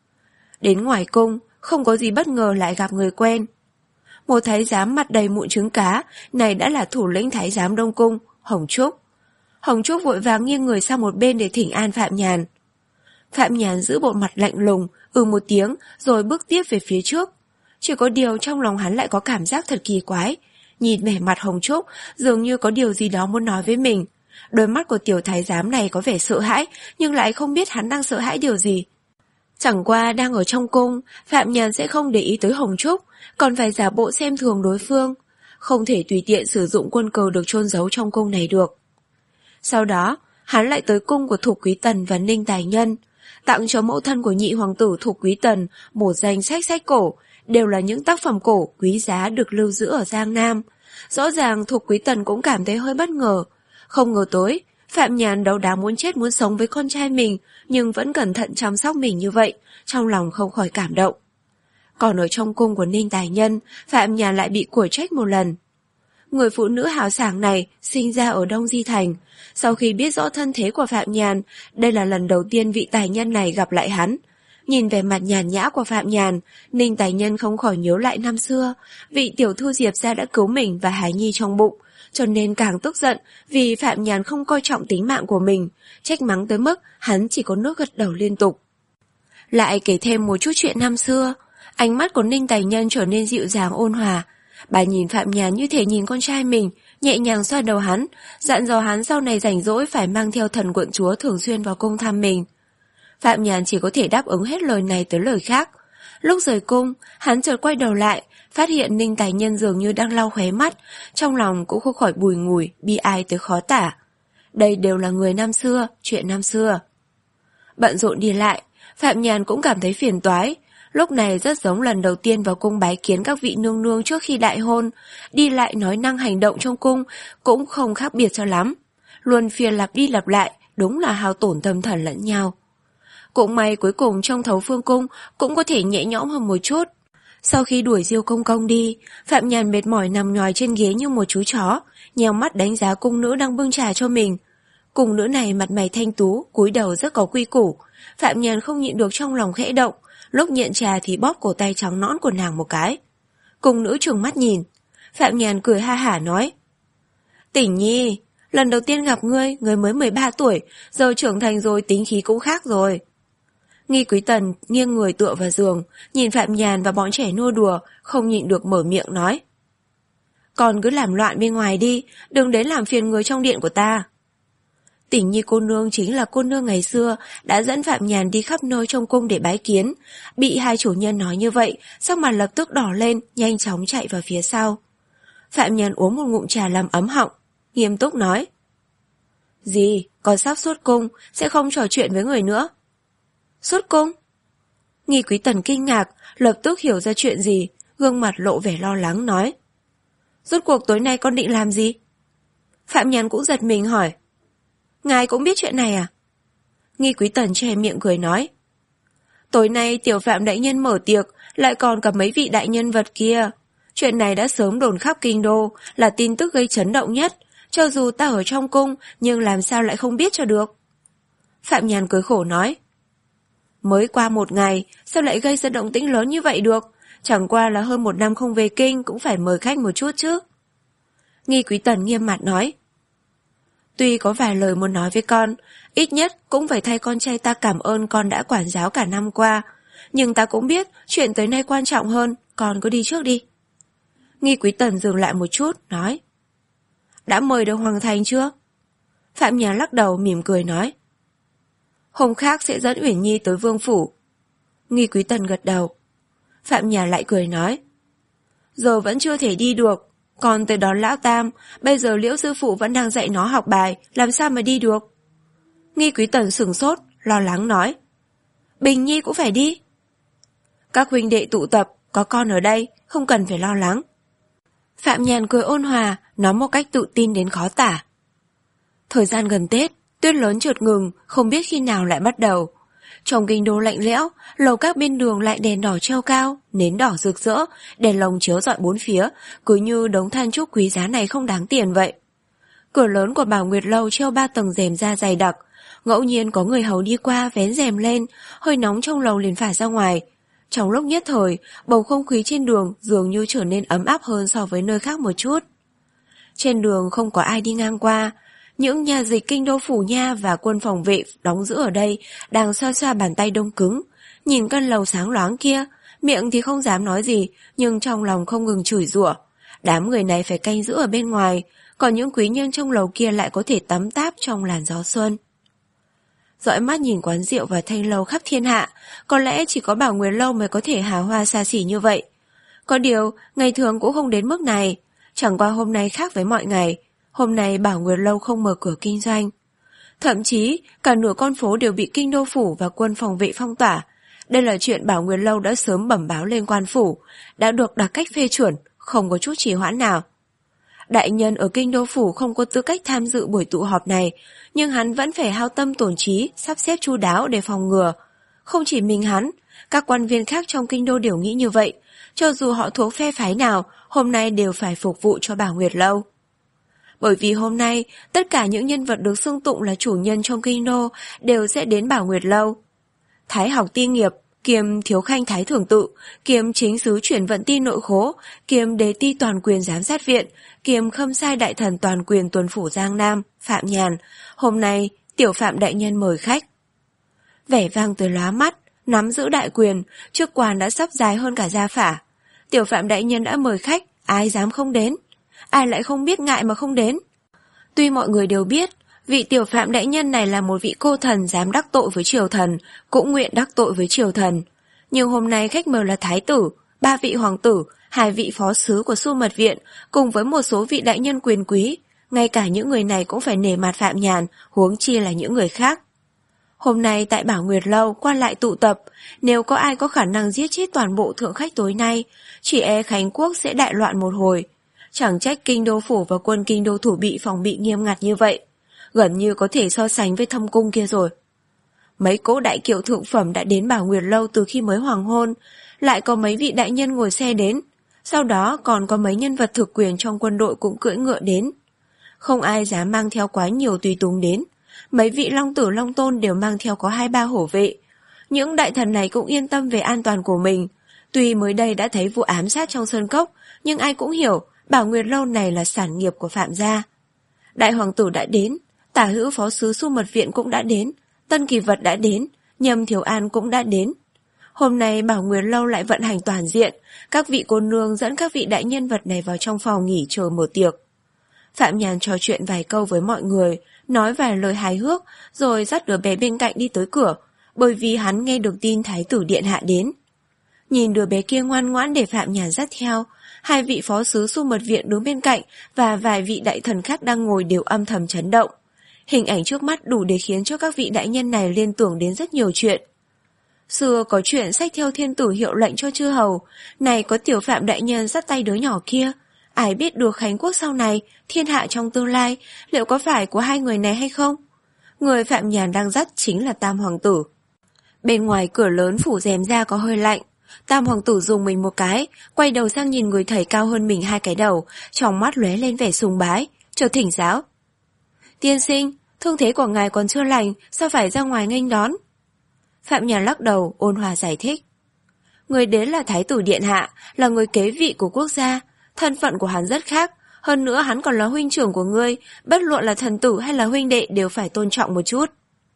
Đến ngoài cung, không có gì bất ngờ lại gặp người quen. Một thái giám mặt đầy mụn trứng cá, này đã là thủ lĩnh thái giám Đông Cung, Hồng Trúc. Hồng Trúc vội vàng nghiêng người sang một bên để thỉnh an Phạm Nhàn. Phạm Nhàn giữ bộ mặt lạnh lùng, ừ một tiếng, rồi bước tiếp về phía trước. Chỉ có điều trong lòng hắn lại có cảm giác thật kỳ quái. Nhìn vẻ mặt Hồng Trúc, dường như có điều gì đó muốn nói với mình. Đôi mắt của tiểu thái giám này có vẻ sợ hãi, nhưng lại không biết hắn đang sợ hãi điều gì. Chẳng qua đang ở trong cung, Phạm Nhàn sẽ không để ý tới Hồng Trúc, còn phải giả bộ xem thường đối phương. Không thể tùy tiện sử dụng quân cờ được chôn giấu trong cung này được. Sau đó, hắn lại tới cung của Thục Quý Tần và Ninh Tài Nhân, tặng cho mẫu thân của nhị hoàng tử Thục Quý Tần một danh sách sách cổ, đều là những tác phẩm cổ quý giá được lưu giữ ở Giang Nam. Rõ ràng Thục Quý Tần cũng cảm thấy hơi bất ngờ, không ngờ tới, Phạm Nhàn đâu đáng muốn chết muốn sống với con trai mình, nhưng vẫn cẩn thận chăm sóc mình như vậy, trong lòng không khỏi cảm động. Còn ở trong cung của Ninh Tài Nhân, Phạm Nhàn lại bị của trách một lần. Người phụ nữ hào sảng này sinh ra ở Đông Di Thành. Sau khi biết rõ thân thế của Phạm Nhàn, đây là lần đầu tiên vị tài nhân này gặp lại hắn. Nhìn về mặt nhàn nhã của Phạm Nhàn, Ninh Tài Nhân không khỏi nhớ lại năm xưa, vị tiểu thư Diệp gia đã cứu mình và hài nhi trong bụng, cho nên càng tức giận vì Phạm Nhàn không coi trọng tính mạng của mình, trách mắng tới mức hắn chỉ có nước gật đầu liên tục. Lại kể thêm một chút chuyện năm xưa, ánh mắt của Ninh Tài Nhân trở nên dịu dàng ôn hòa. Bà nhìn Phạm Nhàn như thể nhìn con trai mình, nhẹ nhàng xoa đầu hắn, dặn dò hắn sau này rảnh rỗi phải mang theo thần quận chúa thường xuyên vào cung thăm mình. Phạm Nhàn chỉ có thể đáp ứng hết lời này tới lời khác. Lúc rời cung, hắn chợt quay đầu lại, phát hiện Ninh Tài Nhân dường như đang lau khóe mắt, trong lòng cũng không khỏi bùi ngùi, bi ai tới khó tả. Đây đều là người năm xưa, chuyện năm xưa. Bận rộn đi lại, Phạm Nhàn cũng cảm thấy phiền toái. Lúc này rất giống lần đầu tiên vào cung bái kiến các vị nương nương trước khi đại hôn, đi lại nói năng hành động trong cung cũng không khác biệt cho lắm. Luôn phiền lặp đi lặp lại, đúng là hao tổn tâm thần lẫn nhau. Cũng may cuối cùng trong Thấu Phương Cung cũng có thể nhẹ nhõm hơn một chút. Sau khi đuổi Diêu Công Công đi, Phạm Nhàn mệt mỏi nằm nhòi trên ghế như một chú chó, nheo mắt đánh giá cung nữ đang bưng trà cho mình. Cung nữ này mặt mày thanh tú, cúi đầu rất có quy củ. Phạm Nhàn không nhịn được trong lòng khẽ động, lúc nhận trà thì bóp cổ tay trắng nõn của nàng một cái. Cung nữ trừng mắt nhìn. Phạm Nhàn cười ha hả nói: Tỉnh Nhi, lần đầu tiên gặp ngươi, ngươi mới mười ba tuổi, giờ trưởng thành rồi tính khí cũng khác rồi. Nghi Quý Tần nghiêng người tựa vào giường, nhìn Phạm Nhàn và bọn trẻ nô đùa, không nhịn được mở miệng nói: Con cứ làm loạn bên ngoài đi, đừng đến làm phiền người trong điện của ta. Tỉnh Nhi cô nương chính là cô nương ngày xưa đã dẫn Phạm Nhàn đi khắp nơi trong cung để bái kiến. Bị hai chủ nhân nói như vậy, sắc mặt lập tức đỏ lên, nhanh chóng chạy vào phía sau. Phạm Nhàn uống một ngụm trà làm ấm họng, nghiêm túc nói: Gì, con sắp xuất cung, sẽ không trò chuyện với người nữa. Xuất cung? Nghi Quý Tần kinh ngạc, lập tức hiểu ra chuyện gì, gương mặt lộ vẻ lo lắng nói: Rốt cuộc tối nay con định làm gì? Phạm Nhàn cũng giật mình hỏi: Ngài cũng biết chuyện này à? Nghi Quý Tần che miệng cười nói: Tối nay tiểu Phạm đại nhân mở tiệc, lại còn cả mấy vị đại nhân vật kia. Chuyện này đã sớm đồn khắp kinh đô, là tin tức gây chấn động nhất. Cho dù ta ở trong cung, nhưng làm sao lại không biết cho được? Phạm Nhàn cười khổ nói: Mới qua một ngày, sao lại gây ra động tĩnh lớn như vậy được? Chẳng qua là hơn một năm không về kinh, cũng phải mời khách một chút chứ. Nghi Quý Tần nghiêm mặt nói: Tuy có vài lời muốn nói với con, ít nhất cũng phải thay con trai ta cảm ơn con đã quản giáo cả năm qua. Nhưng ta cũng biết chuyện tới nay quan trọng hơn, con cứ đi trước đi. Nghi Quý Tần dừng lại một chút, nói: Đã mời được Hoàng Thành chưa? Phạm Nhàn lắc đầu mỉm cười nói: Hôm khác sẽ dẫn Uyển Nhi tới Vương Phủ. Nghi Quý Tần gật đầu. Phạm Nhàn lại cười nói: Giờ vẫn chưa thể đi được, còn tới đón Lão Tam, bây giờ Liễu sư phụ vẫn đang dạy nó học bài, làm sao mà đi được? Nghi Quý Tần sửng sốt, lo lắng nói: Bình Nhi cũng phải đi. Các huynh đệ tụ tập, có con ở đây, không cần phải lo lắng. Phạm Nhàn cười ôn hòa, nói một cách tự tin đến khó tả. Thời gian gần Tết, tuyết lớn chợt ngừng, không biết khi nào lại bắt đầu. Trong kinh đô lạnh lẽo, lầu các bên đường lại đèn đỏ treo cao, nến đỏ rực rỡ, đèn lồng chiếu rọi bốn phía, cứ như đống than trúc quý giá này không đáng tiền vậy. Cửa lớn của Bảo Nguyệt Lâu treo ba tầng rèm da dày đặc, ngẫu nhiên có người hầu đi qua vén rèm lên, hơi nóng trong lầu liền phả ra ngoài. Trong lúc nhất thời, bầu không khí trên đường dường như trở nên ấm áp hơn so với nơi khác một chút. Trên đường không có ai đi ngang qua. Những nhà dịch kinh đô phủ nha và quân phòng vệ đóng giữ ở đây đang xoa xoa bàn tay đông cứng. Nhìn căn lầu sáng loáng kia, miệng thì không dám nói gì, nhưng trong lòng không ngừng chửi rủa. Đám người này phải canh giữ ở bên ngoài, còn những quý nhân trong lầu kia lại có thể tắm táp trong làn gió xuân. Dõi mắt nhìn quán rượu và thanh lâu khắp thiên hạ, có lẽ chỉ có Bảo Nguyệt Lâu mới có thể hào hoa xa xỉ như vậy. Có điều, ngày thường cũng không đến mức này, chẳng qua hôm nay khác với mọi ngày. Hôm nay Bảo Nguyệt Lâu không mở cửa kinh doanh. Thậm chí, cả nửa con phố đều bị kinh đô phủ và quân phòng vệ phong tỏa. Đây là chuyện Bảo Nguyệt Lâu đã sớm bẩm báo lên quan phủ, đã được đặc cách phê chuẩn, không có chút trì hoãn nào. Đại nhân ở kinh đô phủ không có tư cách tham dự buổi tụ họp này, nhưng hắn vẫn phải hao tâm tổn trí, sắp xếp chu đáo để phòng ngừa. Không chỉ mình hắn, các quan viên khác trong kinh đô đều nghĩ như vậy, cho dù họ thuộc phe phái nào, hôm nay đều phải phục vụ cho Bảo Nguyệt Lâu. Bởi vì hôm nay, tất cả những nhân vật được xưng tụng là chủ nhân trong kinh đô đều sẽ đến Bảo Nguyệt Lâu. Thái học ti nghiệp, kiêm thiếu khanh thái thưởng tự, kiêm chính sứ chuyển vận ti nội khố, kiêm đế ti toàn quyền giám sát viện, kiêm khâm sai đại thần toàn quyền tuần phủ Giang Nam, Phạm Nhàn. Hôm nay, tiểu Phạm đại nhân mời khách. Vẻ vang tới lóa mắt, nắm giữ đại quyền, chức quan đã sắp dài hơn cả gia phả. Tiểu Phạm đại nhân đã mời khách, ai dám không đến? Ai lại không biết ngại mà không đến? Tuy mọi người đều biết, vị tiểu Phạm đại nhân này là một vị cô thần dám đắc tội với triều thần, cũng nguyện đắc tội với triều thần. Nhưng hôm nay khách mời là thái tử, ba vị hoàng tử, hai vị phó sứ của Xu Mật Viện, cùng với một số vị đại nhân quyền quý. Ngay cả những người này cũng phải nể mặt Phạm Nhàn, huống chi là những người khác. Hôm nay tại Bảo Nguyệt Lâu quan lại tụ tập, nếu có ai có khả năng giết chết toàn bộ thượng khách tối nay, chỉ e Khánh Quốc sẽ đại loạn một hồi. Chẳng trách kinh đô phủ và quân kinh đô thủ bị phòng bị nghiêm ngặt như vậy, gần như có thể so sánh với thâm cung kia rồi. Mấy cỗ đại kiệu thượng phẩm đã đến Bảo Nguyệt Lâu từ khi mới hoàng hôn, lại có mấy vị đại nhân ngồi xe đến, sau đó còn có mấy nhân vật thực quyền trong quân đội cũng cưỡi ngựa đến. Không ai dám mang theo quá nhiều tùy tùng đến, mấy vị long tử long tôn đều mang theo có hai ba hổ vệ. Những đại thần này cũng yên tâm về an toàn của mình. Tuy mới đây đã thấy vụ ám sát trong sơn cốc, nhưng ai cũng hiểu Bảo Nguyệt Lâu này là sản nghiệp của Phạm gia. Đại hoàng tử đã đến, tả hữu phó sứ Xu Mật Viện cũng đã đến, Tân Kỳ Vật đã đến, Nhâm Thiếu An cũng đã đến. Hôm nay Bảo Nguyệt Lâu lại vận hành toàn diện, các vị cô nương dẫn các vị đại nhân vật này vào trong phòng nghỉ chờ mở tiệc. Phạm Nhàn trò chuyện vài câu với mọi người, nói vài lời hài hước, rồi dắt đứa bé bên cạnh đi tới cửa, bởi vì hắn nghe được tin thái tử điện hạ đến. Nhìn đứa bé kia ngoan ngoãn để Phạm Nhàn dắt theo, hai vị phó sứ Xu Mật Viện đứng bên cạnh và vài vị đại thần khác đang ngồi đều âm thầm chấn động. Hình ảnh trước mắt đủ để khiến cho các vị đại nhân này liên tưởng đến rất nhiều chuyện. Xưa có chuyện xách theo thiên tử hiệu lệnh cho chư hầu, này có tiểu Phạm đại nhân dắt tay đứa nhỏ kia. Ai biết được Khánh Quốc sau này, thiên hạ trong tương lai, liệu có phải của hai người này hay không? Người Phạm Nhàn đang dắt chính là Tam Hoàng tử. Bên ngoài cửa lớn phủ rèm ra có hơi lạnh. Tam Hoàng tử dùng mình một cái, quay đầu sang nhìn người thầy cao hơn mình hai cái đầu, trong mắt lóe lên vẻ sùng bái, chợt thỉnh giáo. Tiên sinh, thương thế của ngài còn chưa lành, sao phải ra ngoài nghênh đón? Phạm Nhàn lắc đầu, ôn hòa giải thích. Người đến là thái tử điện hạ, là người kế vị của quốc gia. Thân phận của hắn rất khác, hơn nữa hắn còn là huynh trưởng của ngươi, bất luận là thần tử hay là huynh đệ đều phải tôn trọng một chút.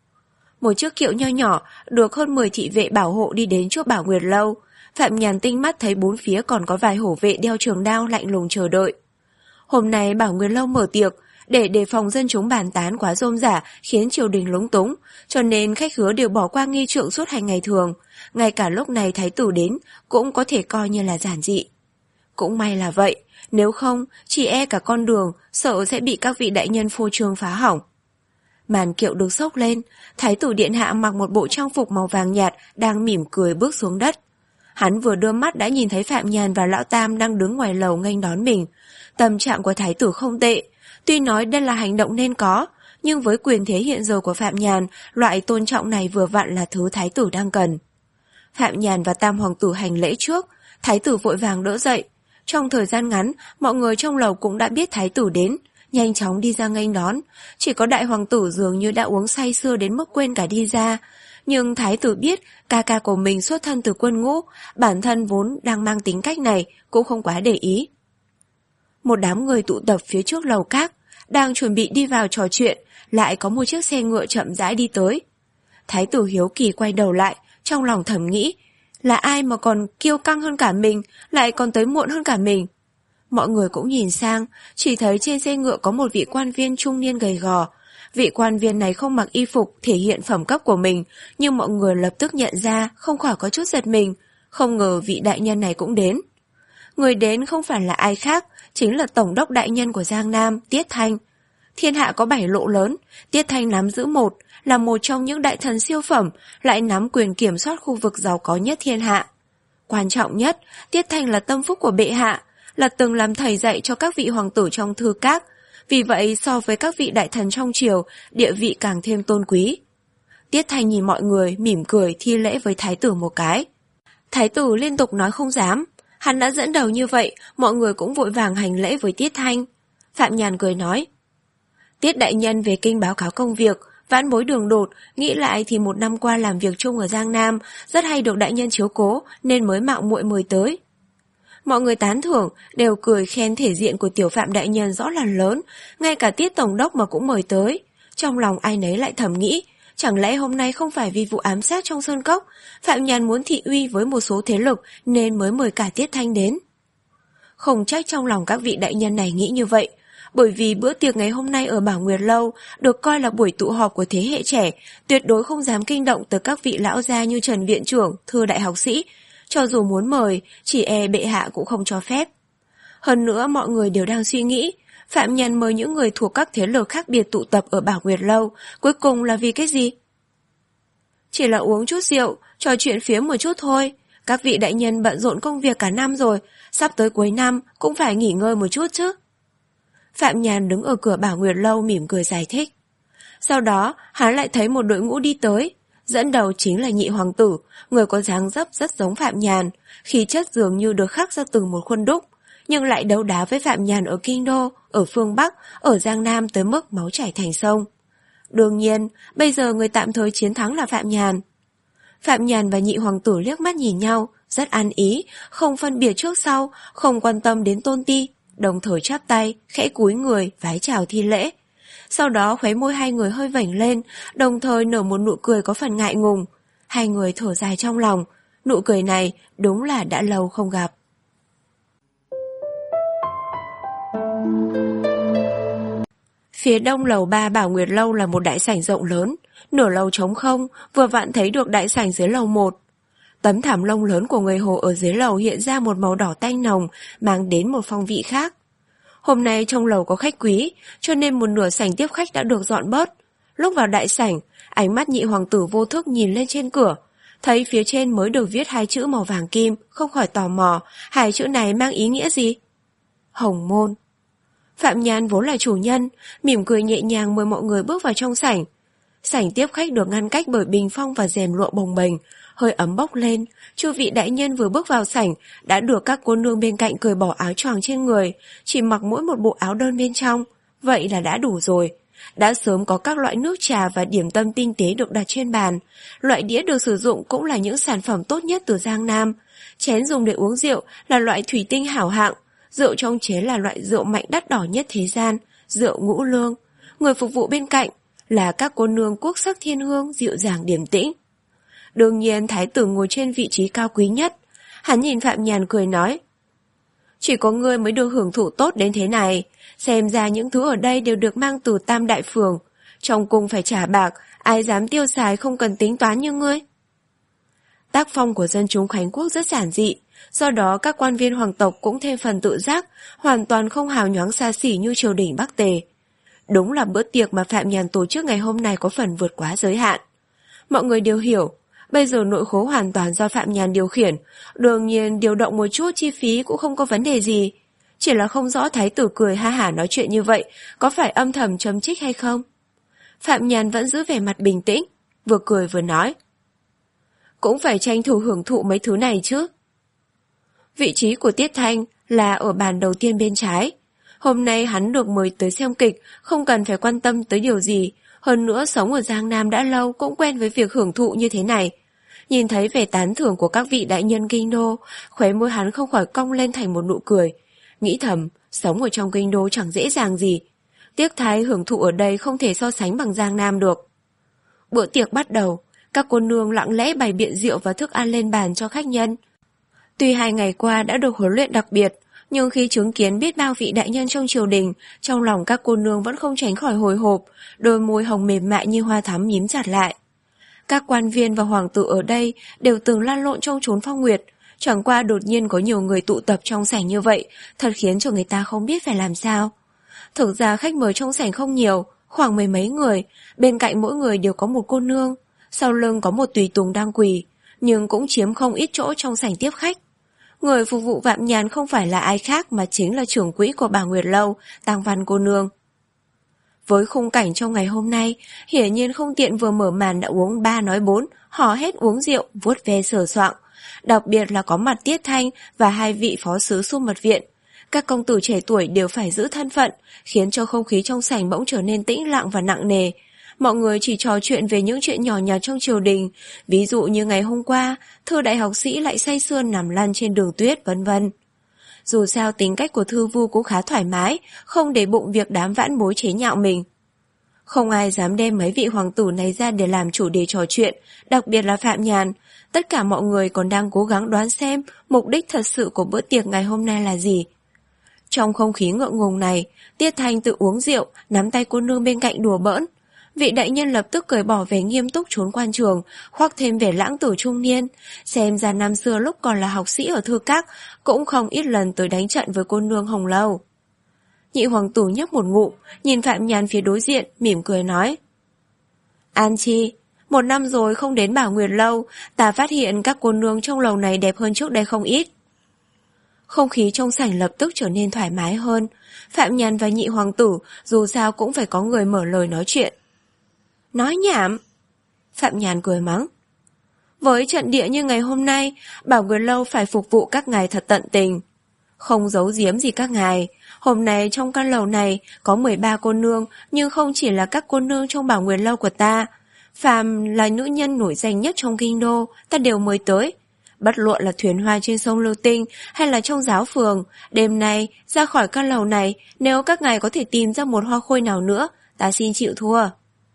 Một chiếc kiệu nho nhỏ được hơn mười thị vệ bảo hộ đi đến trước Bảo Nguyệt Lâu. Phạm Nhàn tinh mắt thấy bốn phía còn có vài hổ vệ đeo trường đao lạnh lùng chờ đợi. Hôm nay Bảo Nguyệt Lâu mở tiệc, để đề phòng dân chúng bàn tán quá rôm rả khiến triều đình lúng túng, cho nên khách khứa đều bỏ qua nghi trượng suốt hành ngày thường. Ngay cả lúc này thái tử đến cũng có thể coi như là giản dị. Cũng may là vậy, nếu không, chỉ e cả con đường, sợ sẽ bị các vị đại nhân phô trương phá hỏng. Màn kiệu được xốc lên, thái tử điện hạ mặc một bộ trang phục màu vàng nhạt, đang mỉm cười bước xuống đất. Hắn vừa đưa mắt đã nhìn thấy Phạm Nhàn và Lão Tam đang đứng ngoài lầu nghênh đón mình. Tâm trạng của thái tử không tệ, tuy nói đây là hành động nên có, nhưng với quyền thế hiện giờ của Phạm Nhàn, loại tôn trọng này vừa vặn là thứ thái tử đang cần. Phạm Nhàn và Tam Hoàng tử hành lễ trước, thái tử vội vàng đỡ dậy. Trong thời gian ngắn, mọi người trong lầu cũng đã biết thái tử đến, nhanh chóng đi ra nghênh đón. Chỉ có đại hoàng tử dường như đã uống say sưa đến mức quên cả đi ra. Nhưng thái tử biết ca ca của mình xuất thân từ quân ngũ, bản thân vốn đang mang tính cách này, cũng không quá để ý. Một đám người tụ tập phía trước lầu các, đang chuẩn bị đi vào trò chuyện, lại có một chiếc xe ngựa chậm rãi đi tới. Thái tử hiếu kỳ quay đầu lại, trong lòng thầm nghĩ, là ai mà còn kiêu căng hơn cả mình, lại còn tới muộn hơn cả mình. Mọi người cũng nhìn sang, chỉ thấy trên xe ngựa có một vị quan viên trung niên gầy gò. Vị quan viên này không mặc y phục thể hiện phẩm cấp của mình, nhưng mọi người lập tức nhận ra, không khỏi có chút giật mình. Không ngờ vị đại nhân này cũng đến. Người đến không phải là ai khác, chính là tổng đốc đại nhân của Giang Nam, Tiết Thanh. Thiên hạ có bảy lộ lớn, Tiết Thanh nắm giữ một, là một trong những đại thần siêu phẩm, lại nắm quyền kiểm soát khu vực giàu có nhất thiên hạ. Quan trọng nhất, Tiết Thanh là tâm phúc của bệ hạ, là từng làm thầy dạy cho các vị hoàng tử trong thư các, vì vậy so với các vị đại thần trong triều, địa vị càng thêm tôn quý. Tiết Thanh nhìn mọi người, mỉm cười thi lễ với thái tử một cái. Thái tử liên tục nói không dám, hắn đã dẫn đầu như vậy, mọi người cũng vội vàng hành lễ với Tiết Thanh. Phạm Nhàn cười nói, Tiết đại nhân về kinh báo cáo công việc, vãn bối đường đột, nghĩ lại thì một năm qua làm việc chung ở Giang Nam, rất hay được đại nhân chiếu cố, nên mới mạo muội mời tới. Mọi người tán thưởng, đều cười khen thể diện của tiểu Phạm đại nhân rõ là lớn, ngay cả Tiết tổng đốc mà cũng mời tới. Trong lòng ai nấy lại thầm nghĩ, chẳng lẽ hôm nay không phải vì vụ ám sát trong Sơn Cốc, Phạm Nhàn muốn thị uy với một số thế lực nên mới mời cả Tiết Thanh đến. Không trách trong lòng các vị đại nhân này nghĩ như vậy, bởi vì bữa tiệc ngày hôm nay ở Bảo Nguyệt Lâu được coi là buổi tụ họp của thế hệ trẻ, tuyệt đối không dám kinh động tới các vị lão gia như Trần Viện Trưởng, Thư Đại Học Sĩ, cho dù muốn mời, chỉ e bệ hạ cũng không cho phép. Hơn nữa mọi người đều đang suy nghĩ, Phạm Nhàn mời những người thuộc các thế lực khác biệt tụ tập ở Bảo Nguyệt Lâu, cuối cùng là vì cái gì? Chỉ là uống chút rượu, trò chuyện phiếm một chút thôi. Các vị đại nhân bận rộn công việc cả năm rồi, sắp tới cuối năm cũng phải nghỉ ngơi một chút chứ. Phạm Nhàn đứng ở cửa Bảo Nguyệt Lâu mỉm cười giải thích. Sau đó, hắn lại thấy một đội ngũ đi tới. Dẫn đầu chính là nhị hoàng tử, người có dáng dấp rất giống Phạm Nhàn, khí chất dường như được khắc ra từng một khuôn đúc, nhưng lại đấu đá với Phạm Nhàn ở Kinh Đô, ở phương Bắc, ở Giang Nam tới mức máu chảy thành sông. Đương nhiên, bây giờ người tạm thời chiến thắng là Phạm Nhàn. Phạm Nhàn và nhị hoàng tử liếc mắt nhìn nhau, rất ăn ý, không phân biệt trước sau, không quan tâm đến tôn ti, đồng thời chắp tay, khẽ cúi người, vái chào thi lễ. Sau đó khóe môi hai người hơi vểnh lên, đồng thời nở một nụ cười có phần ngại ngùng. Hai người thở dài trong lòng, nụ cười này đúng là đã lâu không gặp. Phía đông lầu ba Bảo Nguyệt Lâu là một đại sảnh rộng lớn, nửa lầu trống không, vừa vặn thấy được đại sảnh dưới lầu một. Tấm thảm lông lớn của người Hồ ở dưới lầu hiện ra một màu đỏ tanh nồng, mang đến một phong vị khác. Hôm nay trong lầu có khách quý, cho nên một nửa sảnh tiếp khách đã được dọn bớt. Lúc vào đại sảnh, ánh mắt nhị hoàng tử vô thức nhìn lên trên cửa, thấy phía trên mới được viết hai chữ màu vàng kim, không khỏi tò mò, hai chữ này mang ý nghĩa gì? Hồng Môn. Phạm Nhàn vốn là chủ nhân, mỉm cười nhẹ nhàng mời mọi người bước vào trong sảnh. Sảnh tiếp khách được ngăn cách bởi bình phong và rèm lụa bồng bềnh, hơi ấm bốc lên. Chư vị đại nhân vừa bước vào sảnh đã được các cô nương bên cạnh cởi bỏ áo choàng trên người, chỉ mặc mỗi một bộ áo đơn bên trong, vậy là đã đủ rồi. Đã sớm có các loại nước trà và điểm tâm tinh tế được đặt trên bàn. Loại đĩa được sử dụng cũng là những sản phẩm tốt nhất từ Giang Nam. Chén dùng để uống rượu là loại thủy tinh hảo hạng. Rượu trong chế là loại rượu mạnh đắt đỏ nhất thế gian, rượu ngũ lương. Người phục vụ bên cạnh là các cô nương quốc sắc thiên hương dịu dàng điềm tĩnh. Đương nhiên thái tử ngồi trên vị trí cao quý nhất. Hắn nhìn Phạm Nhàn cười nói, chỉ có ngươi mới được hưởng thụ tốt đến thế này. Xem ra những thứ ở đây đều được mang từ Tam Đại Phường. Trong cung phải trả bạc, ai dám tiêu xài không cần tính toán như ngươi. Tác phong của dân chúng Khánh Quốc rất giản dị, do đó các quan viên hoàng tộc cũng thêm phần tự giác, hoàn toàn không hào nhoáng xa xỉ như triều đình Bắc Tề. Đúng là bữa tiệc mà Phạm Nhàn tổ chức ngày hôm nay có phần vượt quá giới hạn. Mọi người đều hiểu, bây giờ nội khố hoàn toàn do Phạm Nhàn điều khiển, đương nhiên điều động một chút chi phí cũng không có vấn đề gì. Chỉ là không rõ thái tử cười ha hả nói chuyện như vậy có phải âm thầm châm chích hay không. Phạm Nhàn vẫn giữ vẻ mặt bình tĩnh, vừa cười vừa nói, cũng phải tranh thủ hưởng thụ mấy thứ này chứ. Vị trí của Tiết Thanh là ở bàn đầu tiên bên trái. Hôm nay hắn được mời tới xem kịch, không cần phải quan tâm tới điều gì. Hơn nữa sống ở Giang Nam đã lâu cũng quen với việc hưởng thụ như thế này. Nhìn thấy vẻ tán thưởng của các vị đại nhân kinh đô, khóe môi hắn không khỏi cong lên thành một nụ cười. Nghĩ thầm, sống ở trong kinh đô chẳng dễ dàng gì. Tiếc thay hưởng thụ ở đây không thể so sánh bằng Giang Nam được. Bữa tiệc bắt đầu, các cô nương lặng lẽ bày biện rượu và thức ăn lên bàn cho khách nhân. Tuy hai ngày qua đã được huấn luyện đặc biệt, nhưng khi chứng kiến biết bao vị đại nhân trong triều đình, trong lòng các cô nương vẫn không tránh khỏi hồi hộp, đôi môi hồng mềm mại như hoa thắm mím chặt lại. Các quan viên và hoàng tử ở đây đều từng lăn lộn trong chốn phong nguyệt, chẳng qua đột nhiên có nhiều người tụ tập trong sảnh như vậy, thật khiến cho người ta không biết phải làm sao. Thực ra khách mời trong sảnh không nhiều, khoảng mười mấy người, bên cạnh mỗi người đều có một cô nương, sau lưng có một tùy tùng đang quỳ, nhưng cũng chiếm không ít chỗ trong sảnh tiếp khách. Người phục vụ Phạm Nhàn không phải là ai khác mà chính là trưởng quỹ của bà Nguyệt Lâu, Tang Văn cô nương. Với khung cảnh trong ngày hôm nay, hiển nhiên không tiện vừa mở màn đã uống ba nói bốn, hò hét uống rượu, vuốt ve sờ soạng. Đặc biệt là có mặt Tiết Thanh và hai vị phó sứ Xu Mật Viện. Các công tử trẻ tuổi đều phải giữ thân phận, khiến cho không khí trong sảnh bỗng trở nên tĩnh lặng và nặng nề. Mọi người chỉ trò chuyện về những chuyện nhỏ nhặt trong triều đình, ví dụ như ngày hôm qua, Thư đại học sĩ lại say sưa nằm lăn trên đường tuyết, vân vân. Dù sao tính cách của Thư Vu cũng khá thoải mái, không để bụng việc đám vãn bối chế nhạo mình. Không ai dám đem mấy vị hoàng tử này ra để làm chủ đề trò chuyện, đặc biệt là Phạm Nhàn. Tất cả mọi người còn đang cố gắng đoán xem mục đích thật sự của bữa tiệc ngày hôm nay là gì. Trong không khí ngượng ngùng này, Tiết Thanh tự uống rượu, nắm tay cô nương bên cạnh đùa bỡn. Vị đại nhân lập tức cởi bỏ vẻ nghiêm túc trốn quan trường, khoác thêm vẻ lãng tử trung niên. Xem ra năm xưa lúc còn là học sĩ ở Thư Các, cũng không ít lần tới đánh trận với cô nương Hồng Lâu. Nhị hoàng tử nhấp một ngụm, nhìn Phạm Nhàn phía đối diện, mỉm cười nói. An Chi, một năm rồi không đến Bảo Nguyệt Lâu, ta phát hiện các cô nương trong lầu này đẹp hơn trước đây không ít. Không khí trong sảnh lập tức trở nên thoải mái hơn. Phạm Nhàn và nhị hoàng tử dù sao cũng phải có người mở lời nói chuyện. Nói nhảm. Phạm Nhàn cười mắng. Với trận địa như ngày hôm nay, Bảo Nguyệt Lâu phải phục vụ các ngài thật tận tình. Không giấu giếm gì các ngài, hôm nay trong căn lầu này có mười ba cô nương, nhưng không chỉ là các cô nương trong Bảo Nguyệt Lâu của ta. Phàm là nữ nhân nổi danh nhất trong kinh đô, ta đều mời tới. Bất luận là thuyền hoa trên sông Lưu Tinh hay là trong giáo phường, đêm nay ra khỏi căn lầu này, nếu các ngài có thể tìm ra một hoa khôi nào nữa, ta xin chịu thua.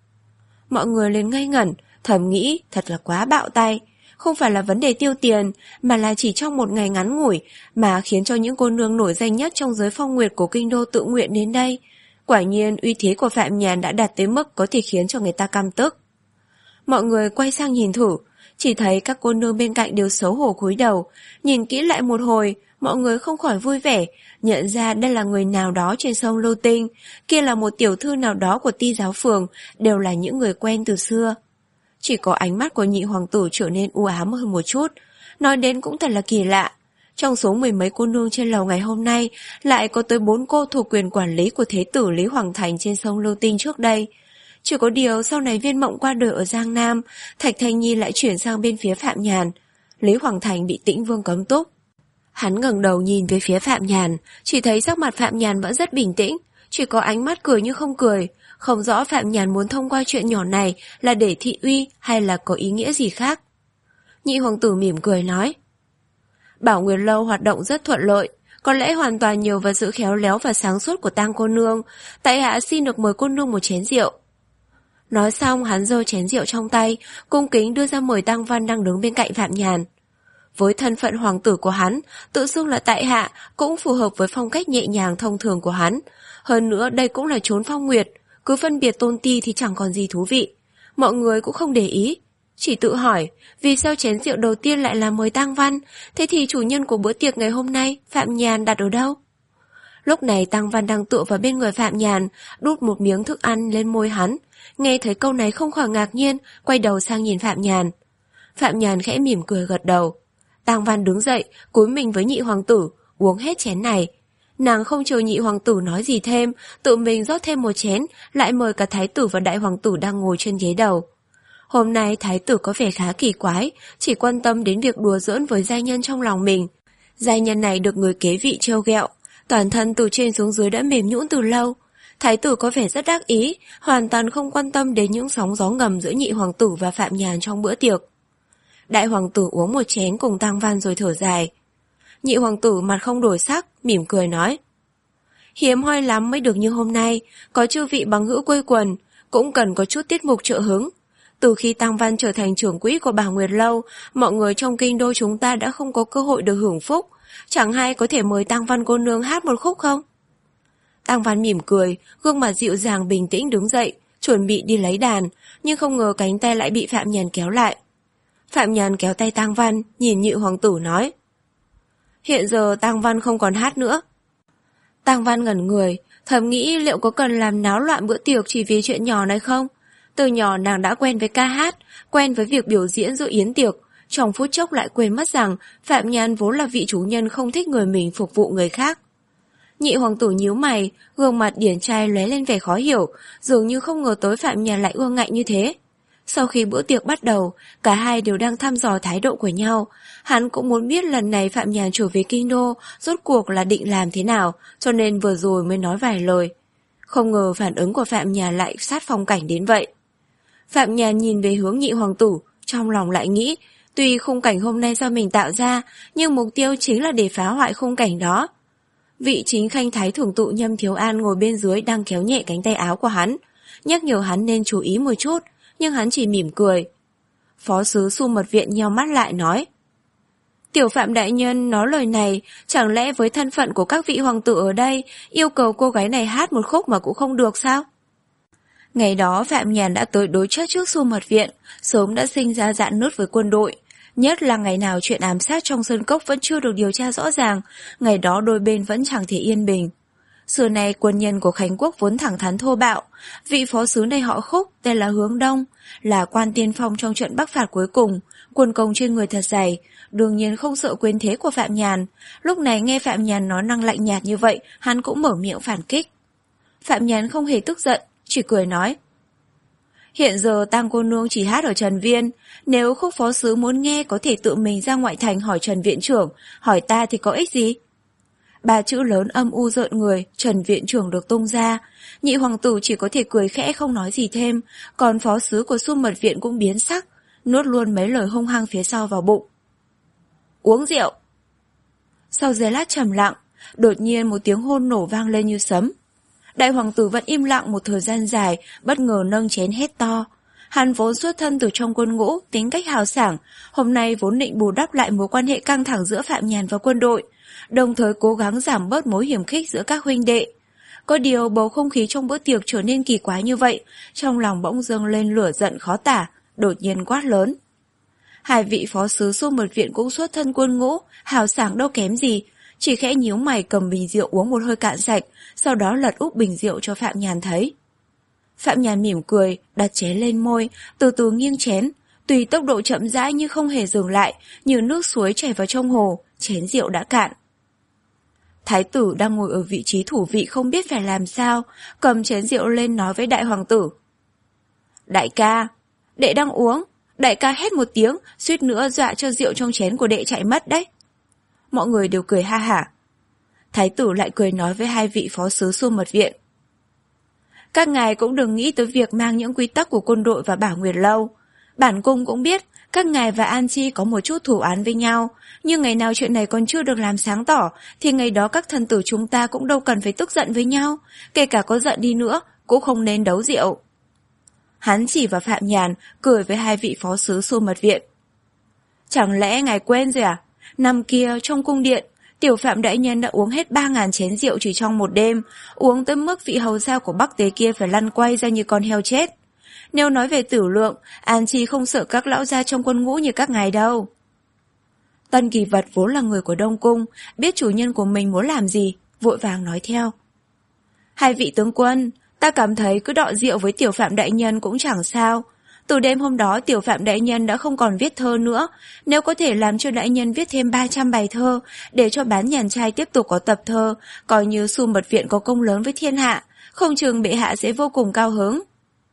Mọi người lên ngây ngẩn, thầm nghĩ thật là quá bạo tay. Không phải là vấn đề tiêu tiền, mà là chỉ trong một ngày ngắn ngủi mà khiến cho những cô nương nổi danh nhất trong giới phong nguyệt của kinh đô tự nguyện đến đây. Quả nhiên uy thế của Phạm Nhàn đã đạt tới mức có thể khiến cho người ta căm tức. Mọi người quay sang nhìn thử, chỉ thấy các cô nương bên cạnh đều xấu hổ cúi đầu. Nhìn kỹ lại một hồi, mọi người không khỏi vui vẻ, nhận ra đây là người nào đó trên sông Lưu Tinh, kia là một tiểu thư nào đó của Ti giáo phường, đều là những người quen từ xưa. Chỉ có ánh mắt của nhị hoàng tử trở nên u ám hơn một chút. Nói đến cũng thật là kỳ lạ. Trong số mười mấy cô nương trên lầu ngày hôm nay, lại có tới bốn cô thuộc quyền quản lý của thế tử Lý Hoàng Thành trên sông Lưu Tinh trước đây. Chỉ có điều sau này Viên Mộng qua đời ở Giang Nam, Thạch Thanh Nhi lại chuyển sang bên phía Phạm Nhàn. Lý Hoàng Thành bị Tĩnh Vương cấm túc. Hắn ngẩng đầu nhìn về phía Phạm Nhàn, chỉ thấy sắc mặt Phạm Nhàn vẫn rất bình tĩnh, chỉ có ánh mắt cười như không cười. Không rõ Phạm Nhàn muốn thông qua chuyện nhỏ này là để thị uy hay là có ý nghĩa gì khác. Nhị hoàng tử mỉm cười nói. Bảo Nguyệt Lâu hoạt động rất thuận lợi, có lẽ hoàn toàn nhờ vào sự khéo léo và sáng suốt của Tang cô nương. Tại hạ xin được mời cô nương một chén rượu. Nói xong hắn giơ chén rượu trong tay, cung kính đưa ra mời Tang Văn đang đứng bên cạnh Phạm Nhàn. Với thân phận hoàng tử của hắn, tự xưng là tại hạ cũng phù hợp với phong cách nhẹ nhàng thông thường của hắn. Hơn nữa đây cũng là chốn phong nguyệt, cứ phân biệt tôn ti thì chẳng còn gì thú vị. Mọi người cũng không để ý, chỉ tự hỏi vì sao chén rượu đầu tiên lại là mời Tang Văn, thế thì chủ nhân của bữa tiệc ngày hôm nay Phạm Nhàn đặt ở đâu? Lúc này Tang Văn đang tựa vào bên người Phạm Nhàn, đút một miếng thức ăn lên môi hắn. Nghe thấy câu này không khỏi ngạc nhiên, quay đầu sang nhìn Phạm Nhàn. Phạm Nhàn khẽ mỉm cười gật đầu. Tang Văn đứng dậy, cúi mình với nhị hoàng tử, uống hết chén này. Nàng không chờ nhị hoàng tử nói gì thêm, tự mình rót thêm một chén, lại mời cả thái tử và đại hoàng tử đang ngồi trên ghế đầu. Hôm nay thái tử có vẻ khá kỳ quái, chỉ quan tâm đến việc đùa giỡn với giai nhân trong lòng mình. Giai nhân này được người kế vị trêu ghẹo, toàn thân từ trên xuống dưới đã mềm nhũn từ lâu. Thái tử có vẻ rất đắc ý, hoàn toàn không quan tâm đến những sóng gió ngầm giữa nhị hoàng tử và Phạm Nhàn trong bữa tiệc. Đại hoàng tử uống một chén cùng Tang Văn rồi thở dài. Nhị hoàng tử mặt không đổi sắc, mỉm cười nói. Hiếm hoi lắm mới được như hôm nay, có chư vị bằng hữu quây quần, cũng cần có chút tiết mục trợ hứng. Từ khi Tang Văn trở thành trưởng quỹ của Bảo Nguyệt Lâu, mọi người trong kinh đô chúng ta đã không có cơ hội được hưởng phúc. Chẳng hay có thể mời Tang Văn cô nương hát một khúc không? Tang Văn mỉm cười, gương mặt dịu dàng bình tĩnh đứng dậy, chuẩn bị đi lấy đàn, nhưng không ngờ cánh tay lại bị Phạm Nhàn kéo lại. Phạm Nhàn kéo tay Tang Văn, nhìn nhị hoàng tử nói. Hiện giờ Tang Văn không còn hát nữa. Tang Văn ngẩn người, thầm nghĩ liệu có cần làm náo loạn bữa tiệc chỉ vì chuyện nhỏ này không? Từ nhỏ nàng đã quen với ca hát, quen với việc biểu diễn giữa yến tiệc, trong phút chốc lại quên mất rằng Phạm Nhàn vốn là vị chủ nhân không thích người mình phục vụ người khác. Nhị hoàng tử nhíu mày, gương mặt điển trai lóe lên vẻ khó hiểu, dường như không ngờ tới Phạm Nhàn lại ương ngạnh như thế. Sau khi bữa tiệc bắt đầu, cả hai đều đang thăm dò thái độ của nhau. Hắn cũng muốn biết lần này Phạm Nhàn trở về kinh đô, rốt cuộc là định làm thế nào, cho nên vừa rồi mới nói vài lời. Không ngờ phản ứng của Phạm Nhàn lại sát phong cảnh đến vậy. Phạm Nhàn nhìn về hướng nhị hoàng tử, trong lòng lại nghĩ, tuy khung cảnh hôm nay do mình tạo ra, nhưng mục tiêu chính là để phá hoại khung cảnh đó. Vị chính khanh thái thưởng tụ Nhâm Thiếu An ngồi bên dưới đang kéo nhẹ cánh tay áo của hắn, nhắc nhở hắn nên chú ý một chút, nhưng hắn chỉ mỉm cười. Phó sứ Xu Mật Viện nheo mắt lại nói, Tiểu Phạm đại nhân nói lời này, chẳng lẽ với thân phận của các vị hoàng tử ở đây, yêu cầu cô gái này hát một khúc mà cũng không được sao? Ngày đó Phạm Nhàn đã tới đối chất trước Xu Mật Viện, sớm đã sinh ra dạn nứt với quân đội. Nhất là ngày nào chuyện ám sát trong sơn cốc vẫn chưa được điều tra rõ ràng, ngày đó đôi bên vẫn chẳng thể yên bình. Xưa này quân nhân của Khánh Quốc vốn thẳng thắn thô bạo, vị phó sứ này họ Khúc, tên là Hướng Đông, là quan tiên phong trong trận bắc phạt cuối cùng, quân công trên người thật dày, đương nhiên không sợ quyền thế của Phạm Nhàn. Lúc này nghe Phạm Nhàn nói năng lạnh nhạt như vậy, hắn cũng mở miệng phản kích. Phạm Nhàn không hề tức giận, chỉ cười nói, hiện giờ Tang cô nương chỉ hát ở Trần Viên, nếu Khúc phó sứ muốn nghe có thể tự mình ra ngoại thành hỏi Trần viện trưởng, hỏi ta thì có ích gì? Ba chữ lớn âm u rợn người, Trần viện trưởng được tung ra, nhị hoàng tử chỉ có thể cười khẽ không nói gì thêm, còn phó sứ của Xu Mật Viện cũng biến sắc, nuốt luôn mấy lời hung hăng phía sau vào bụng. Uống rượu. Sau giây lát trầm lặng, đột nhiên một tiếng hôn nổ vang lên như sấm. Đại hoàng tử vẫn im lặng một thời gian dài, bất ngờ nâng chén hét to. Hắn vốn xuất thân từ trong quân ngũ, tính cách hào sảng, hôm nay vốn định bù đắp lại mối quan hệ căng thẳng giữa Phạm Nhàn và quân đội, đồng thời cố gắng giảm bớt mối hiểm khích giữa các huynh đệ. Có điều bầu không khí trong bữa tiệc trở nên kỳ quái như vậy, trong lòng bỗng dâng lên lửa giận khó tả, đột nhiên quát lớn. Hai vị phó sứ Xu Mật Viện cũng xuất thân quân ngũ, hào sảng đâu kém gì, chỉ khẽ nhíu mày cầm bình rượu uống một hơi cạn sạch, sau đó lật úp bình rượu cho Phạm Nhàn thấy. Phạm Nhàn mỉm cười, đặt chén lên môi, từ từ nghiêng chén, tùy tốc độ chậm rãi nhưng không hề dừng lại, như nước suối chảy vào trong hồ, chén rượu đã cạn. Thái tử đang ngồi ở vị trí thủ vị không biết phải làm sao, cầm chén rượu lên nói với đại hoàng tử. Đại ca, đệ đang uống, đại ca hét một tiếng, suýt nữa dọa cho rượu trong chén của đệ chạy mất đấy. Mọi người đều cười ha hả. Thái tử lại cười nói với hai vị phó sứ Xu Mật Viện. Các ngài cũng đừng nghĩ tới việc mang những quy tắc của quân đội và Bảo Nguyệt Lâu. Bản cung cũng biết các ngài và An Chi có một chút thù oán với nhau, nhưng ngày nào chuyện này còn chưa được làm sáng tỏ, thì ngày đó các thần tử chúng ta cũng đâu cần phải tức giận với nhau, kể cả có giận đi nữa, cũng không nên đấu rượu. Hắn chỉ vào Phạm Nhàn, cười với hai vị phó sứ Xu Mật Viện. Chẳng lẽ ngài quên rồi à? Năm kia trong cung điện, Tiểu Phạm đại nhân đã uống hết ba ngàn chén rượu chỉ trong một đêm, uống tới mức vị hầu gia của Bắc Tế kia phải lăn quay ra như con heo chết. Nếu nói về tử lượng, An Chi không sợ các lão gia trong quân ngũ như các ngài đâu. Tân Kỳ Vật vốn là người của Đông Cung, biết chủ nhân của mình muốn làm gì, vội vàng nói theo. Hai vị tướng quân, ta cảm thấy cứ đọ rượu với Tiểu Phạm đại nhân cũng chẳng sao. Từ đêm hôm đó Tiểu Phạm đại nhân đã không còn viết thơ nữa, nếu có thể làm cho đại nhân viết thêm ba trăm bài thơ, để cho Bán Nhàn Trai tiếp tục có tập thơ, coi như Xu Mật Viện có công lớn với thiên hạ, không chừng bệ hạ sẽ vô cùng cao hứng.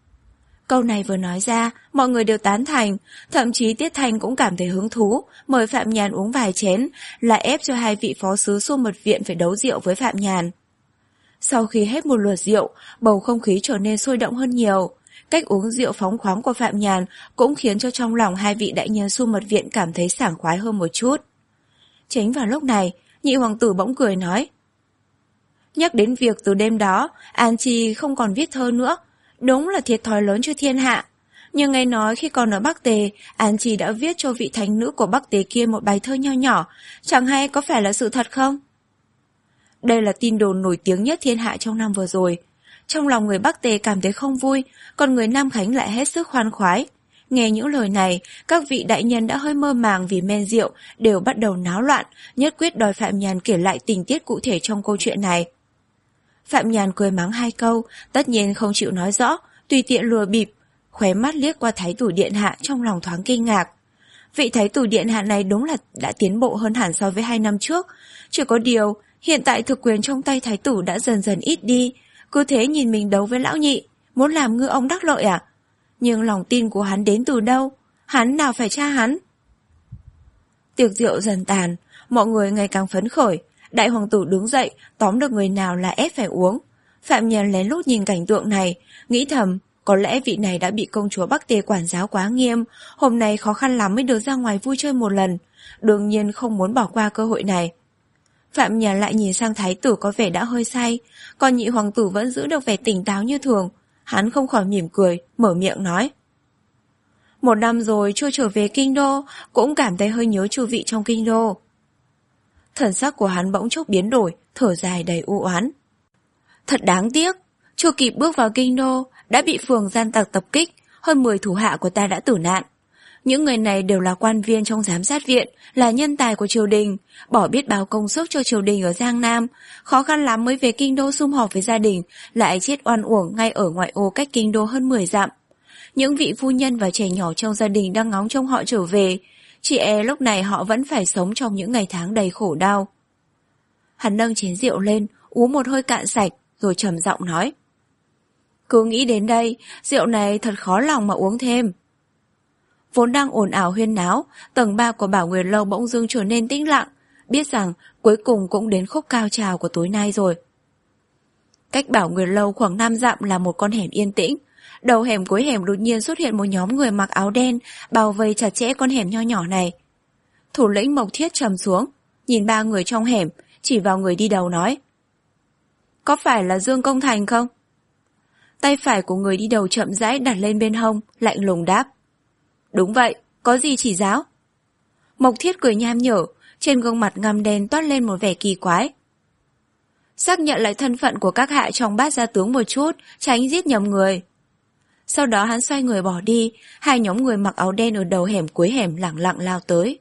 Câu này vừa nói ra, mọi người đều tán thành, thậm chí Tiết Thanh cũng cảm thấy hứng thú, mời Phạm Nhàn uống vài chén, là ép cho hai vị phó sứ Xu Mật Viện phải đấu rượu với Phạm Nhàn. Sau khi hết một lượt rượu, bầu không khí trở nên sôi động hơn nhiều. Cách uống rượu phóng khoáng của Phạm Nhàn cũng khiến cho trong lòng hai vị đại nhân Xu Mật Viện cảm thấy sảng khoái hơn một chút. Chính vào lúc này, nhị hoàng tử bỗng cười nói. Nhắc đến việc từ đêm đó, An Chi không còn viết thơ nữa, đúng là thiệt thòi lớn cho thiên hạ. Nhưng nghe nói khi còn ở Bắc Tề, An Chi đã viết cho vị thánh nữ của Bắc Tề kia một bài thơ nho nhỏ, chẳng hay có phải là sự thật không? Đây là tin đồn nổi tiếng nhất thiên hạ trong năm vừa rồi. Trong lòng người Bắc Tề cảm thấy không vui, còn người Nam Khánh lại hết sức khoan khoái. Nghe những lời này, các vị đại nhân đã hơi mơ màng vì men rượu, đều bắt đầu náo loạn, nhất quyết đòi Phạm Nhàn kể lại tình tiết cụ thể trong câu chuyện này. Phạm Nhàn cười mắng hai câu, tất nhiên không chịu nói rõ, tùy tiện lừa bịp, khóe mắt liếc qua thái tử điện hạ trong lòng thoáng kinh ngạc. vị thái tử điện hạ này đúng là đã tiến bộ hơn hẳn so với hai năm trước. Chỉ có điều, hiện tại thực quyền trong tay thái tử đã dần dần ít đi, cứ thế nhìn mình đấu với lão nhị, muốn làm ngư ông đắc lợi à? Nhưng lòng tin của hắn đến từ đâu? Hắn nào phải cha hắn? Tiệc rượu dần tàn, mọi người ngày càng phấn khởi. Đại hoàng tử đứng dậy, tóm được người nào là ép phải uống. Phạm Nhân lén lút nhìn cảnh tượng này, nghĩ thầm, có lẽ vị này đã bị công chúa Bắc Tề quản giáo quá nghiêm, hôm nay khó khăn lắm mới được ra ngoài vui chơi một lần, đương nhiên không muốn bỏ qua cơ hội này. Phạm Nhân lại nhìn sang thái tử có vẻ đã hơi say, còn nhị hoàng tử vẫn giữ được vẻ tỉnh táo như thường. Hắn không khỏi mỉm cười, mở miệng nói. Một năm rồi chưa trở về kinh đô, cũng cảm thấy hơi nhớ chư vị trong kinh đô. Thần sắc của hắn bỗng chốc biến đổi, thở dài đầy u oán. Thật đáng tiếc, chưa kịp bước vào kinh đô, đã bị phường gian tặc tập kích, hơn mười thủ hạ của ta đã tử nạn. Những người này đều là quan viên trong giám sát viện, là nhân tài của triều đình, bỏ biết bao công sức cho triều đình ở Giang Nam, khó khăn lắm mới về kinh đô sum họp với gia đình, lại chết oan uổng ngay ở ngoại ô cách kinh đô hơn mười dặm. Những vị phu nhân và trẻ nhỏ trong gia đình đang ngóng trông họ trở về, chỉ e lúc này họ vẫn phải sống trong những ngày tháng đầy khổ đau. Hắn nâng chén rượu lên, uống một hơi cạn sạch, rồi trầm giọng nói. Cứ nghĩ đến đây, rượu này thật khó lòng mà uống thêm. Vốn đang ồn ào huyên náo, tầng ba của Bảo Nguyệt Lâu bỗng dưng trở nên tĩnh lặng, biết rằng cuối cùng cũng đến khúc cao trào của tối nay rồi. Cách Bảo Nguyệt Lâu khoảng năm dặm là một con hẻm yên tĩnh. Đầu hẻm cuối hẻm đột nhiên xuất hiện một nhóm người mặc áo đen, bao vây chặt chẽ con hẻm nho nhỏ này. Thủ lĩnh Mộc Thiết trầm xuống, nhìn ba người trong hẻm, chỉ vào người đi đầu nói. Có phải là Dương Công Thành không? Tay phải của người đi đầu chậm rãi đặt lên bên hông, lạnh lùng đáp. Đúng vậy, có gì chỉ giáo? Mộc Thiết cười nham nhở, trên gương mặt ngăm đen toát lên một vẻ kỳ quái. Xác nhận lại thân phận của các hạ trong Bát Gia Tướng một chút, tránh giết nhầm người. Sau đó hắn xoay người bỏ đi, hai nhóm người mặc áo đen ở đầu hẻm cuối hẻm lẳng lặng lao tới.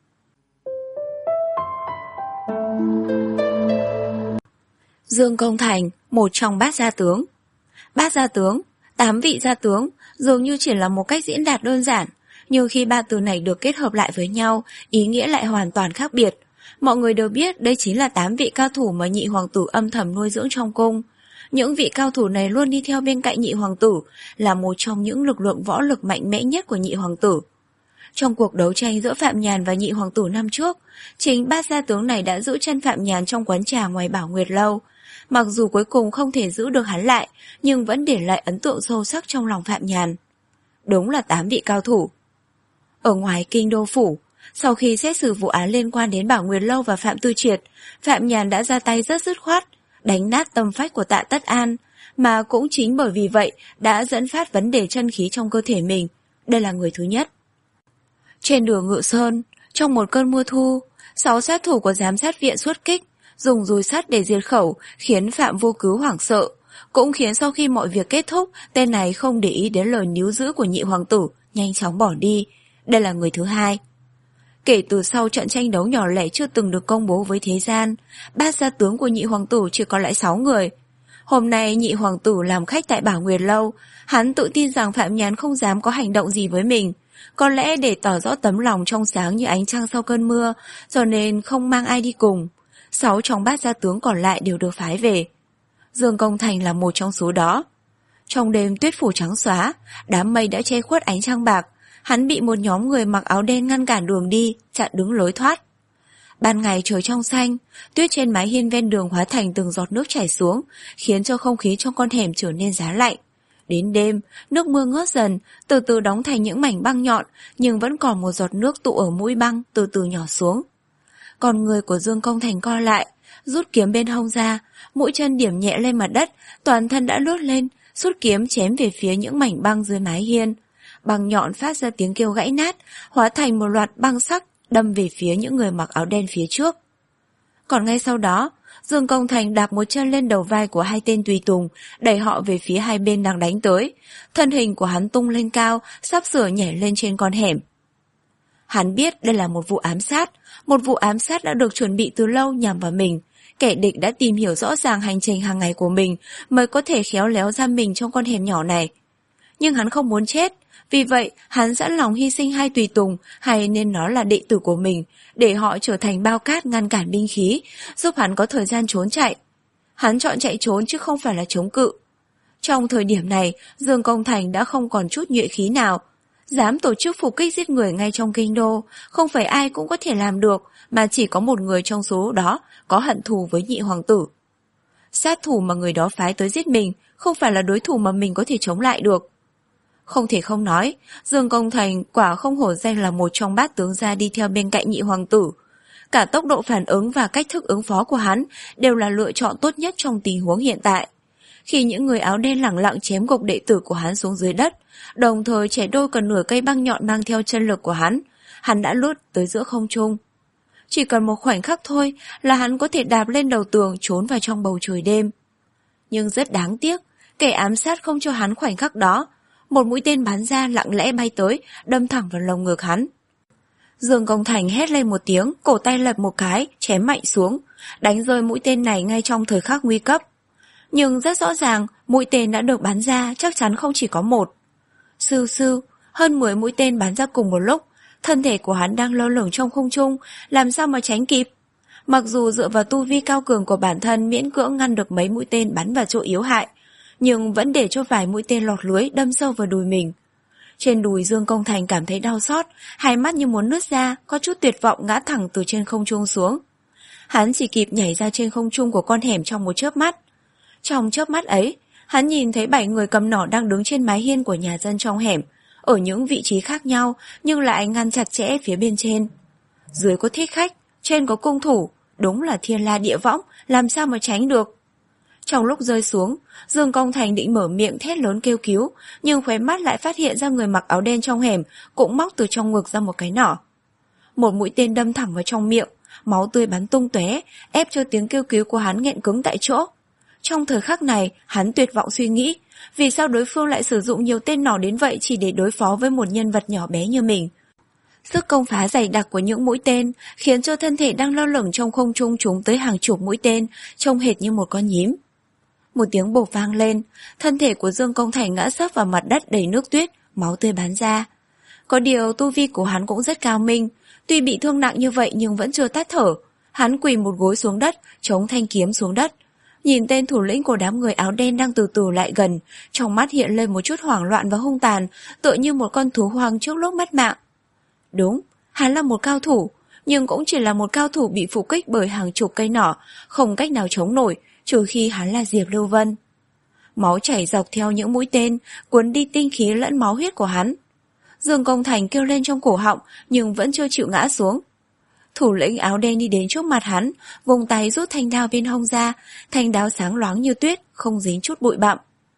Dương Công Thành, một trong Bát Gia Tướng. Bát Gia Tướng, tám vị gia tướng, dường như chỉ là một cách diễn đạt đơn giản, nhưng khi ba từ này được kết hợp lại với nhau, ý nghĩa lại hoàn toàn khác biệt. Mọi người đều biết đây chính là tám vị cao thủ mà nhị hoàng tử âm thầm nuôi dưỡng trong cung. Những vị cao thủ này luôn đi theo bên cạnh nhị hoàng tử, là một trong những lực lượng võ lực mạnh mẽ nhất của nhị hoàng tử. Trong cuộc đấu tranh giữa Phạm Nhàn và nhị hoàng tử năm trước, chính Bát Gia Tướng này đã giữ chân Phạm Nhàn trong quán trà ngoài Bảo Nguyệt Lâu. Mặc dù cuối cùng không thể giữ được hắn lại, nhưng vẫn để lại ấn tượng sâu sắc trong lòng Phạm Nhàn. Đúng là tám vị cao thủ. Ở ngoài kinh đô phủ, sau khi xét xử vụ án liên quan đến Bảo Nguyệt Lâu và Phạm Tư Triệt, Phạm Nhàn đã ra tay rất dứt khoát, đánh nát tâm phách của Tạ Tất An, mà cũng chính bởi vì vậy đã dẫn phát vấn đề chân khí trong cơ thể mình. Đây là người thứ nhất. Trên đường Ngự Sơn, trong một cơn mưa thu, sáu sát thủ của giám sát viện xuất kích, dùng dùi sắt để diệt khẩu, khiến Phạm Vô Cứu hoảng sợ, cũng khiến sau khi mọi việc kết thúc, tên này không để ý đến lời níu giữ của nhị hoàng tử, nhanh chóng bỏ đi. Đây là người thứ hai. Kể từ sau trận tranh đấu nhỏ lẻ chưa từng được công bố với thế gian, Bát Gia Tướng của nhị hoàng tử chỉ còn lại sáu người. Hôm nay nhị hoàng tử làm khách tại Bảo Nguyệt Lâu, hắn tự tin rằng Phạm Nhàn không dám có hành động gì với mình. Có lẽ để tỏ rõ tấm lòng trong sáng như ánh trăng sau cơn mưa, cho nên không mang ai đi cùng. Sáu trong Bát Gia Tướng còn lại đều được phái về. Dương Công Thành là một trong số đó. Trong đêm tuyết phủ trắng xóa, đám mây đã che khuất ánh trăng bạc, hắn bị một nhóm người mặc áo đen ngăn cản đường đi, chặn đứng lối thoát. Ban ngày trời trong xanh, tuyết trên mái hiên ven đường hóa thành từng giọt nước chảy xuống, khiến cho không khí trong con hẻm trở nên giá lạnh. Đến đêm, nước mưa ngớt dần, từ từ đóng thành những mảnh băng nhọn, nhưng vẫn còn một giọt nước tụ ở mũi băng, từ từ nhỏ xuống. Còn người của Dương Công Thành co lại, rút kiếm bên hông ra, mũi chân điểm nhẹ lên mặt đất, toàn thân đã lướt lên, rút kiếm chém về phía những mảnh băng dưới mái hiên. Băng nhọn phát ra tiếng kêu gãy nát, hóa thành một loạt băng sắc, đâm về phía những người mặc áo đen phía trước. Còn ngay sau đó, Dương Công Thành đạp một chân lên đầu vai của hai tên tùy tùng, đẩy họ về phía hai bên đang đánh tới. Thân hình của hắn tung lên cao, sắp sửa nhảy lên trên con hẻm. Hắn biết đây là một vụ ám sát, một vụ ám sát đã được chuẩn bị từ lâu nhằm vào mình. Kẻ địch đã tìm hiểu rõ ràng hành trình hàng ngày của mình mới có thể khéo léo giam mình trong con hẻm nhỏ này. nhưng hắn không muốn chết. Vì vậy, hắn sẵn lòng hy sinh hai tùy tùng, hay nên nó là đệ tử của mình, để họ trở thành bao cát ngăn cản binh khí, giúp hắn có thời gian trốn chạy. Hắn chọn chạy trốn chứ không phải là chống cự. Trong thời điểm này, Dương Công Thành đã không còn chút nhuệ khí nào. Dám tổ chức phục kích giết người ngay trong kinh đô, không phải ai cũng có thể làm được, mà chỉ có một người trong số đó có hận thù với nhị hoàng tử. Sát thủ mà người đó phái tới giết mình, không phải là đối thủ mà mình có thể chống lại được. Không thể không nói, Dương Công Thành quả không hổ danh là một trong bát tướng gia đi theo bên cạnh nhị hoàng tử. Cả tốc độ phản ứng và cách thức ứng phó của hắn đều là lựa chọn tốt nhất trong tình huống hiện tại. Khi những người áo đen lẳng lặng chém gục đệ tử của hắn xuống dưới đất, đồng thời chẻ đôi cần nửa cây băng nhọn mang theo chân lực của hắn, hắn đã lướt tới giữa không trung. Chỉ cần một khoảnh khắc thôi là hắn có thể đạp lên đầu tường trốn vào trong bầu trời đêm. Nhưng rất đáng tiếc, kẻ ám sát không cho hắn khoảnh khắc đó. Một mũi tên bắn ra lặng lẽ bay tới, đâm thẳng vào lồng ngực hắn. Dương Công Thành hét lên một tiếng, cổ tay lật một cái, chém mạnh xuống, đánh rơi mũi tên này ngay trong thời khắc nguy cấp. Nhưng rất rõ ràng, mũi tên đã được bắn ra chắc chắn không chỉ có một. Sưu sưu, hơn mười mũi tên bắn ra cùng một lúc, thân thể của hắn đang lơ lửng trong không trung, làm sao mà tránh kịp. Mặc dù dựa vào tu vi cao cường của bản thân miễn cưỡng ngăn được mấy mũi tên bắn vào chỗ yếu hại, nhưng vẫn để cho vài mũi tên lọt lưới đâm sâu vào đùi mình. Trên đùi Dương Công Thành cảm thấy đau xót, hai mắt như muốn nứt ra, có chút tuyệt vọng ngã thẳng từ trên không trung xuống. Hắn chỉ kịp nhảy ra trên không trung của con hẻm trong một chớp mắt. Trong chớp mắt ấy, hắn nhìn thấy bảy người cầm nỏ đang đứng trên mái hiên của nhà dân trong hẻm, ở những vị trí khác nhau nhưng lại ngăn chặt chẽ phía bên trên. Dưới có thích khách, trên có cung thủ, đúng là thiên la địa võng, làm sao mà tránh được. Trong lúc rơi xuống, Dương Công Thành định mở miệng thét lớn kêu cứu, nhưng khóe mắt lại phát hiện ra người mặc áo đen trong hẻm cũng móc từ trong ngực ra một cái nỏ. Một mũi tên đâm thẳng vào trong miệng, máu tươi bắn tung tóe, ép cho tiếng kêu cứu của hắn nghẹn cứng tại chỗ. Trong thời khắc này, hắn tuyệt vọng suy nghĩ, vì sao đối phương lại sử dụng nhiều tên nỏ đến vậy chỉ để đối phó với một nhân vật nhỏ bé như mình. Sức công phá dày đặc của những mũi tên khiến cho thân thể đang lơ lửng trong không trung trúng tới hàng chục mũi tên, trông hệt như một con nhím. Một tiếng bột vang lên, thân thể của Dương Công Thành ngã sấp vào mặt đất đầy nước tuyết, máu tươi bắn ra. Có điều tu vi của hắn cũng rất cao minh, tuy bị thương nặng như vậy nhưng vẫn chưa tắt thở. Hắn quỳ một gối xuống đất, chống thanh kiếm xuống đất. Nhìn tên thủ lĩnh của đám người áo đen đang từ từ lại gần, trong mắt hiện lên một chút hoảng loạn và hung tàn, tựa như một con thú hoang trước lúc mất mạng. Đúng, hắn là một cao thủ, nhưng cũng chỉ là một cao thủ bị phục kích bởi hàng chục cây nỏ, không cách nào chống nổi, trừ khi hắn là Diệp Lưu Vân. Máu chảy dọc theo những mũi tên, cuốn đi tinh khí lẫn máu huyết của hắn. Dương Công Thành kêu lên trong cổ họng, nhưng vẫn chưa chịu ngã xuống. Thủ lĩnh áo đen đi đến trước mặt hắn, vùng tay rút thanh đao bên hông ra, thanh đao sáng loáng như tuyết, không dính chút bụi bặm.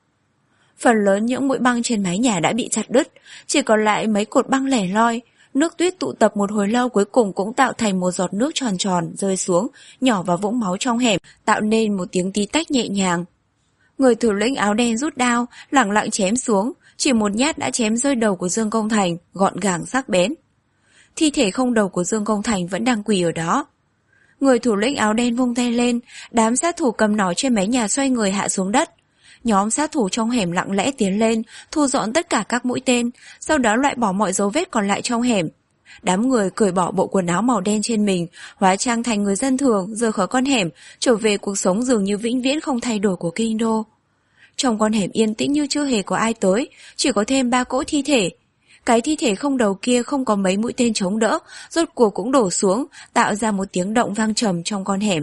Phần lớn những mũi băng trên mái nhà đã bị chặt đứt, chỉ còn lại mấy cột băng lẻ loi. Nước tuyết tụ tập một hồi lâu cuối cùng cũng tạo thành một giọt nước tròn tròn rơi xuống, nhỏ vào vũng máu trong hẻm, tạo nên một tiếng tí tách nhẹ nhàng. Người thủ lĩnh áo đen rút đao, lẳng lặng chém xuống, chỉ một nhát đã chém rơi đầu của Dương Công Thành, gọn gàng sắc bén. Thi thể không đầu của Dương Công Thành vẫn đang quỳ ở đó. Người thủ lĩnh áo đen vung tay lên, đám sát thủ cầm nỏ trên mái nhà xoay người hạ xuống đất. Nhóm sát thủ trong hẻm lặng lẽ tiến lên, thu dọn tất cả các mũi tên, sau đó loại bỏ mọi dấu vết còn lại trong hẻm. Đám người cởi bỏ bộ quần áo màu đen trên mình, hóa trang thành người dân thường, rời khỏi con hẻm, trở về cuộc sống dường như vĩnh viễn không thay đổi của kinh đô. Trong con hẻm yên tĩnh như chưa hề có ai tới, chỉ có thêm ba cỗ thi thể. Cái thi thể không đầu kia không có mấy mũi tên chống đỡ, rốt cuộc cũng đổ xuống, tạo ra một tiếng động vang trầm trong con hẻm.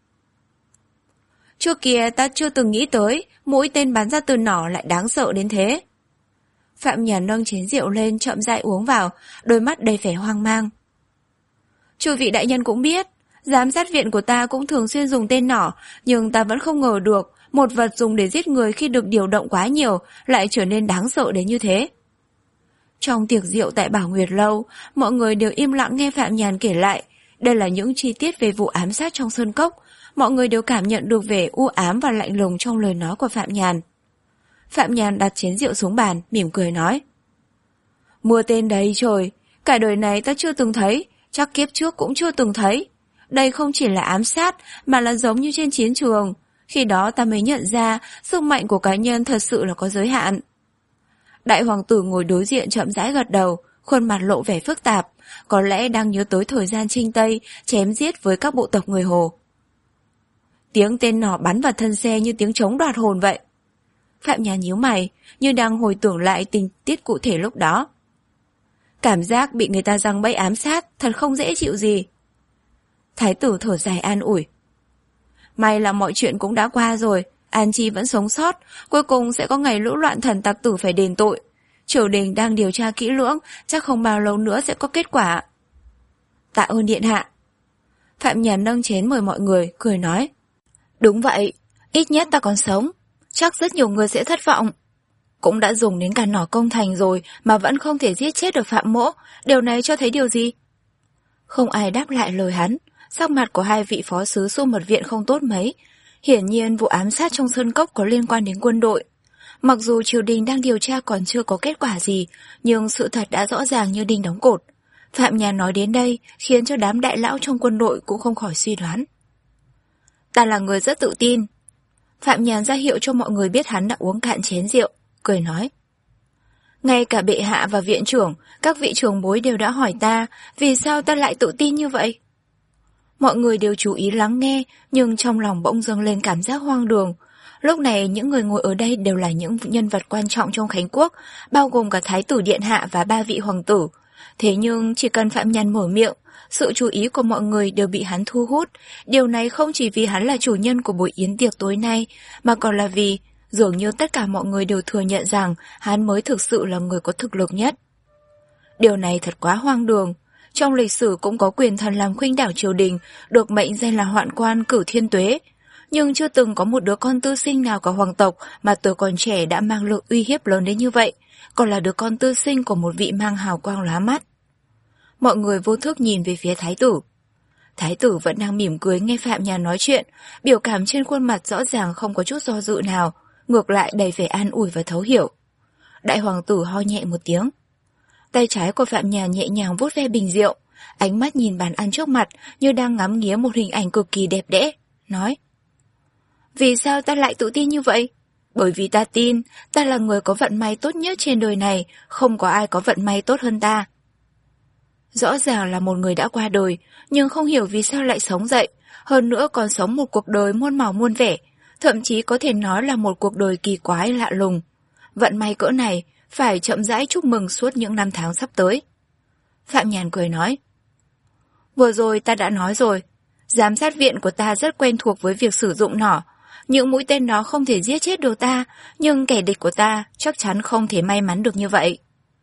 Trước kia ta chưa từng nghĩ tới, mũi tên bắn ra từ nỏ lại đáng sợ đến thế. Phạm Nhàn nâng chén rượu lên chậm rãi uống vào, đôi mắt đầy vẻ hoang mang. Chư vị đại nhân cũng biết, giám sát viện của ta cũng thường xuyên dùng tên nỏ, nhưng ta vẫn không ngờ được, một vật dùng để giết người khi được điều động quá nhiều lại trở nên đáng sợ đến như thế. Trong tiệc rượu tại Bảo Nguyệt Lâu, mọi người đều im lặng nghe Phạm Nhàn kể lại. Đây là những chi tiết về vụ ám sát trong Sơn Cốc. Mọi người đều cảm nhận được vẻ u ám và lạnh lùng trong lời nói của Phạm Nhàn. Phạm Nhàn đặt chén rượu xuống bàn, mỉm cười nói. Mưa tên đầy trời, cả đời này ta chưa từng thấy, chắc kiếp trước cũng chưa từng thấy. Đây không chỉ là ám sát, mà là giống như trên chiến trường. Khi đó ta mới nhận ra, sức mạnh của cá nhân thật sự là có giới hạn. Đại hoàng tử ngồi đối diện chậm rãi gật đầu, khuôn mặt lộ vẻ phức tạp, có lẽ đang nhớ tới thời gian Trinh Tây chém giết với các bộ tộc người Hồ. Tiếng tên nỏ bắn vào thân xe như tiếng trống đoạt hồn vậy. Phạm Nhàn nhíu mày, như đang hồi tưởng lại tình tiết cụ thể lúc đó. Cảm giác bị người ta giăng bẫy ám sát thật không dễ chịu gì. Thái tử thở dài an ủi. May là mọi chuyện cũng đã qua rồi, An Chi vẫn sống sót, cuối cùng sẽ có ngày lũ loạn thần tặc tử phải đền tội. Triều đình đang điều tra kỹ lưỡng, chắc không bao lâu nữa sẽ có kết quả. Tạ ơn điện hạ. Phạm Nhàn nâng chén mời mọi người, cười nói. Đúng vậy, ít nhất ta còn sống, chắc rất nhiều người sẽ thất vọng. Cũng đã dùng đến cả nỏ công thành rồi mà vẫn không thể giết chết được Phạm Mỗ, điều này cho thấy điều gì? Không ai đáp lại lời hắn, sắc mặt của hai vị phó sứ Xu Mật Viện không tốt mấy. Hiển nhiên vụ ám sát trong Sơn Cốc có liên quan đến quân đội. Mặc dù triều đình đang điều tra còn chưa có kết quả gì, nhưng sự thật đã rõ ràng như đinh đóng cột. Phạm Nhàn nói đến đây khiến cho đám đại lão trong quân đội cũng không khỏi suy đoán. Ta là người rất tự tin. Phạm Nhàn ra hiệu cho mọi người biết hắn đã uống cạn chén rượu, cười nói. Ngay cả bệ hạ và viện trưởng, các vị trưởng bối đều đã hỏi ta, vì sao ta lại tự tin như vậy? Mọi người đều chú ý lắng nghe, nhưng trong lòng bỗng dâng lên cảm giác hoang đường. Lúc này những người ngồi ở đây đều là những nhân vật quan trọng trong Khánh Quốc, bao gồm cả Thái tử Điện Hạ và ba vị hoàng tử. Thế nhưng chỉ cần Phạm Nhàn mở miệng, sự chú ý của mọi người đều bị hắn thu hút. Điều này không chỉ vì hắn là chủ nhân của buổi yến tiệc tối nay, mà còn là vì dường như tất cả mọi người đều thừa nhận rằng hắn mới thực sự là người có thực lực nhất. Điều này thật quá hoang đường. Trong lịch sử cũng có quyền thần làm khuynh đảo triều đình, được mệnh danh là hoạn quan Cửu Thiên Tuế. Nhưng chưa từng có một đứa con tư sinh nào của hoàng tộc mà tuổi còn trẻ đã mang lực uy hiếp lớn đến như vậy, còn là đứa con tư sinh của một vị mang hào quang lóa mắt. Mọi người vô thức nhìn về phía thái tử. Thái tử vẫn đang mỉm cười nghe Phạm Nhàn nói chuyện, biểu cảm trên khuôn mặt rõ ràng không có chút do dự nào, ngược lại đầy vẻ an ủi và thấu hiểu. Đại hoàng tử ho nhẹ một tiếng. Tay trái của Phạm Nhàn nhẹ nhàng vuốt ve bình rượu, ánh mắt nhìn bàn ăn trước mặt như đang ngắm nghía một hình ảnh cực kỳ đẹp đẽ, nói. Vì sao ta lại tự tin như vậy? Bởi vì ta tin, ta là người có vận may tốt nhất trên đời này, không có ai có vận may tốt hơn ta. Rõ ràng là một người đã qua đời, nhưng không hiểu vì sao lại sống dậy, hơn nữa còn sống một cuộc đời muôn màu muôn vẻ, thậm chí có thể nói là một cuộc đời kỳ quái lạ lùng. Vận may cỡ này, phải chậm rãi chúc mừng suốt những năm tháng sắp tới. Phạm Nhàn cười nói. Vừa rồi ta đã nói rồi, giám sát viện của ta rất quen thuộc với việc sử dụng nỏ. Những mũi tên đó không thể giết chết được ta, nhưng kẻ địch của ta chắc chắn không thể may mắn được như vậy.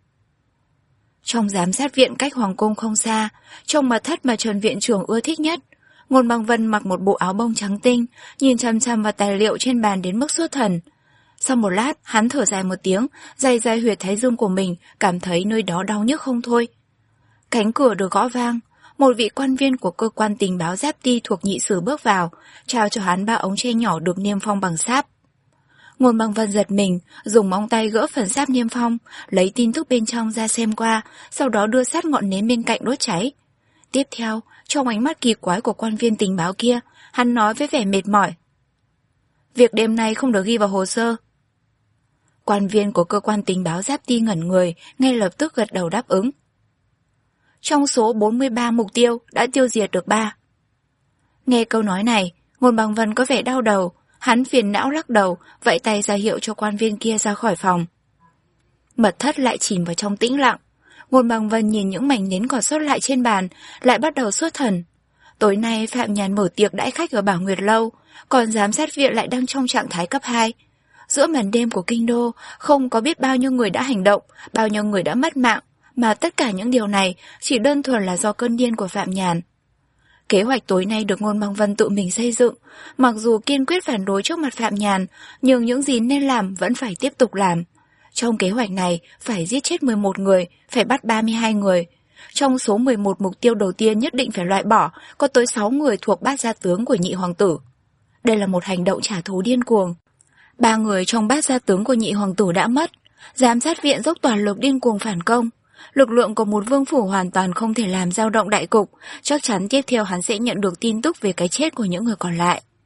Trong giám sát viện cách hoàng cung không xa, trong mật thất mà Trần viện trưởng ưa thích nhất, Ngôn Bằng Vân mặc một bộ áo bông trắng tinh, nhìn chăm chăm vào tài liệu trên bàn đến mức xuất thần. Sau một lát, hắn thở dài một tiếng, day day huyệt thái dương của mình, cảm thấy nơi đó đau nhức không thôi. Cánh cửa được gõ vang, một vị quan viên của cơ quan tình báo Giáp Ti thuộc nhị sử bước vào, trao cho hắn ba ống tre nhỏ được niêm phong bằng sáp. Ngôn Bằng Vân giật mình, dùng móng tay gỡ phần sáp niêm phong, lấy tin tức bên trong ra xem qua, sau đó đưa sát ngọn nến bên cạnh đốt cháy. Tiếp theo, trong ánh mắt kỳ quái của quan viên tình báo kia, hắn nói với vẻ mệt mỏi. Việc đêm nay không được ghi vào hồ sơ. Quan viên của cơ quan tình báo Giáp Ti ngẩn người, ngay lập tức gật đầu đáp ứng. Trong số bốn mươi ba mục tiêu đã tiêu diệt được ba. Nghe câu nói này, Ngôn Bằng Vân có vẻ đau đầu, hắn phiền não lắc đầu, vẫy tay ra hiệu cho quan viên kia ra khỏi phòng. Mật thất lại chìm vào trong tĩnh lặng. Ngôn Bằng Vân nhìn những mảnh nến còn sót lại trên bàn, lại bắt đầu xuất thần. Tối nay Phạm Nhàn mở tiệc đãi khách ở Bảo Nguyệt Lâu, còn giám sát viện lại đang trong trạng thái cấp hai. Giữa màn đêm của kinh đô, không có biết bao nhiêu người đã hành động, bao nhiêu người đã mất mạng, mà tất cả những điều này chỉ đơn thuần là do cơn điên của Phạm Nhàn. Kế hoạch tối nay được Ngôn Bằng Vân tự mình xây dựng, mặc dù kiên quyết phản đối trước mặt Phạm Nhàn, nhưng những gì nên làm vẫn phải tiếp tục làm. Trong kế hoạch này, phải giết chết mười một người, phải bắt ba mươi hai người. Trong số mười một mục tiêu đầu tiên nhất định phải loại bỏ, có tới sáu người thuộc bát gia tướng của nhị hoàng tử. Đây là một hành động trả thù điên cuồng. Ba người trong bát gia tướng của nhị hoàng tử đã mất, giám sát viện dốc toàn lực điên cuồng phản công. Lực lượng của một vương phủ hoàn toàn không thể làm dao động đại cục, chắc chắn tiếp theo hắn sẽ nhận được tin tức về cái chết của những người còn lại.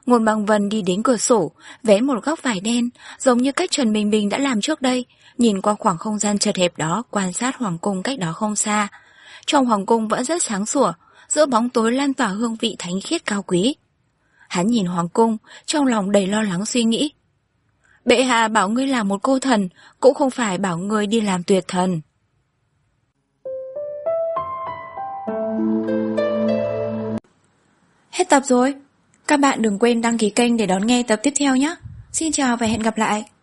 Ngôn Băng Vân đi đến cửa sổ, vén một góc vải đen, giống như cách Trần Bình Bình đã làm trước đây, nhìn qua khoảng không gian chật hẹp đó, quan sát hoàng cung cách đó không xa. Trong hoàng cung vẫn rất sáng sủa, giữa bóng tối lan tỏa hương vị thánh khiết cao quý. Hắn nhìn hoàng cung, trong lòng đầy lo lắng suy nghĩ. Bệ hạ bảo ngươi làm một cô thần, cũng không phải bảo ngươi đi làm tuyệt thần. Hết tập rồi. Các bạn đừng quên đăng ký kênh để đón nghe tập tiếp theo nhé. Xin chào và hẹn gặp lại.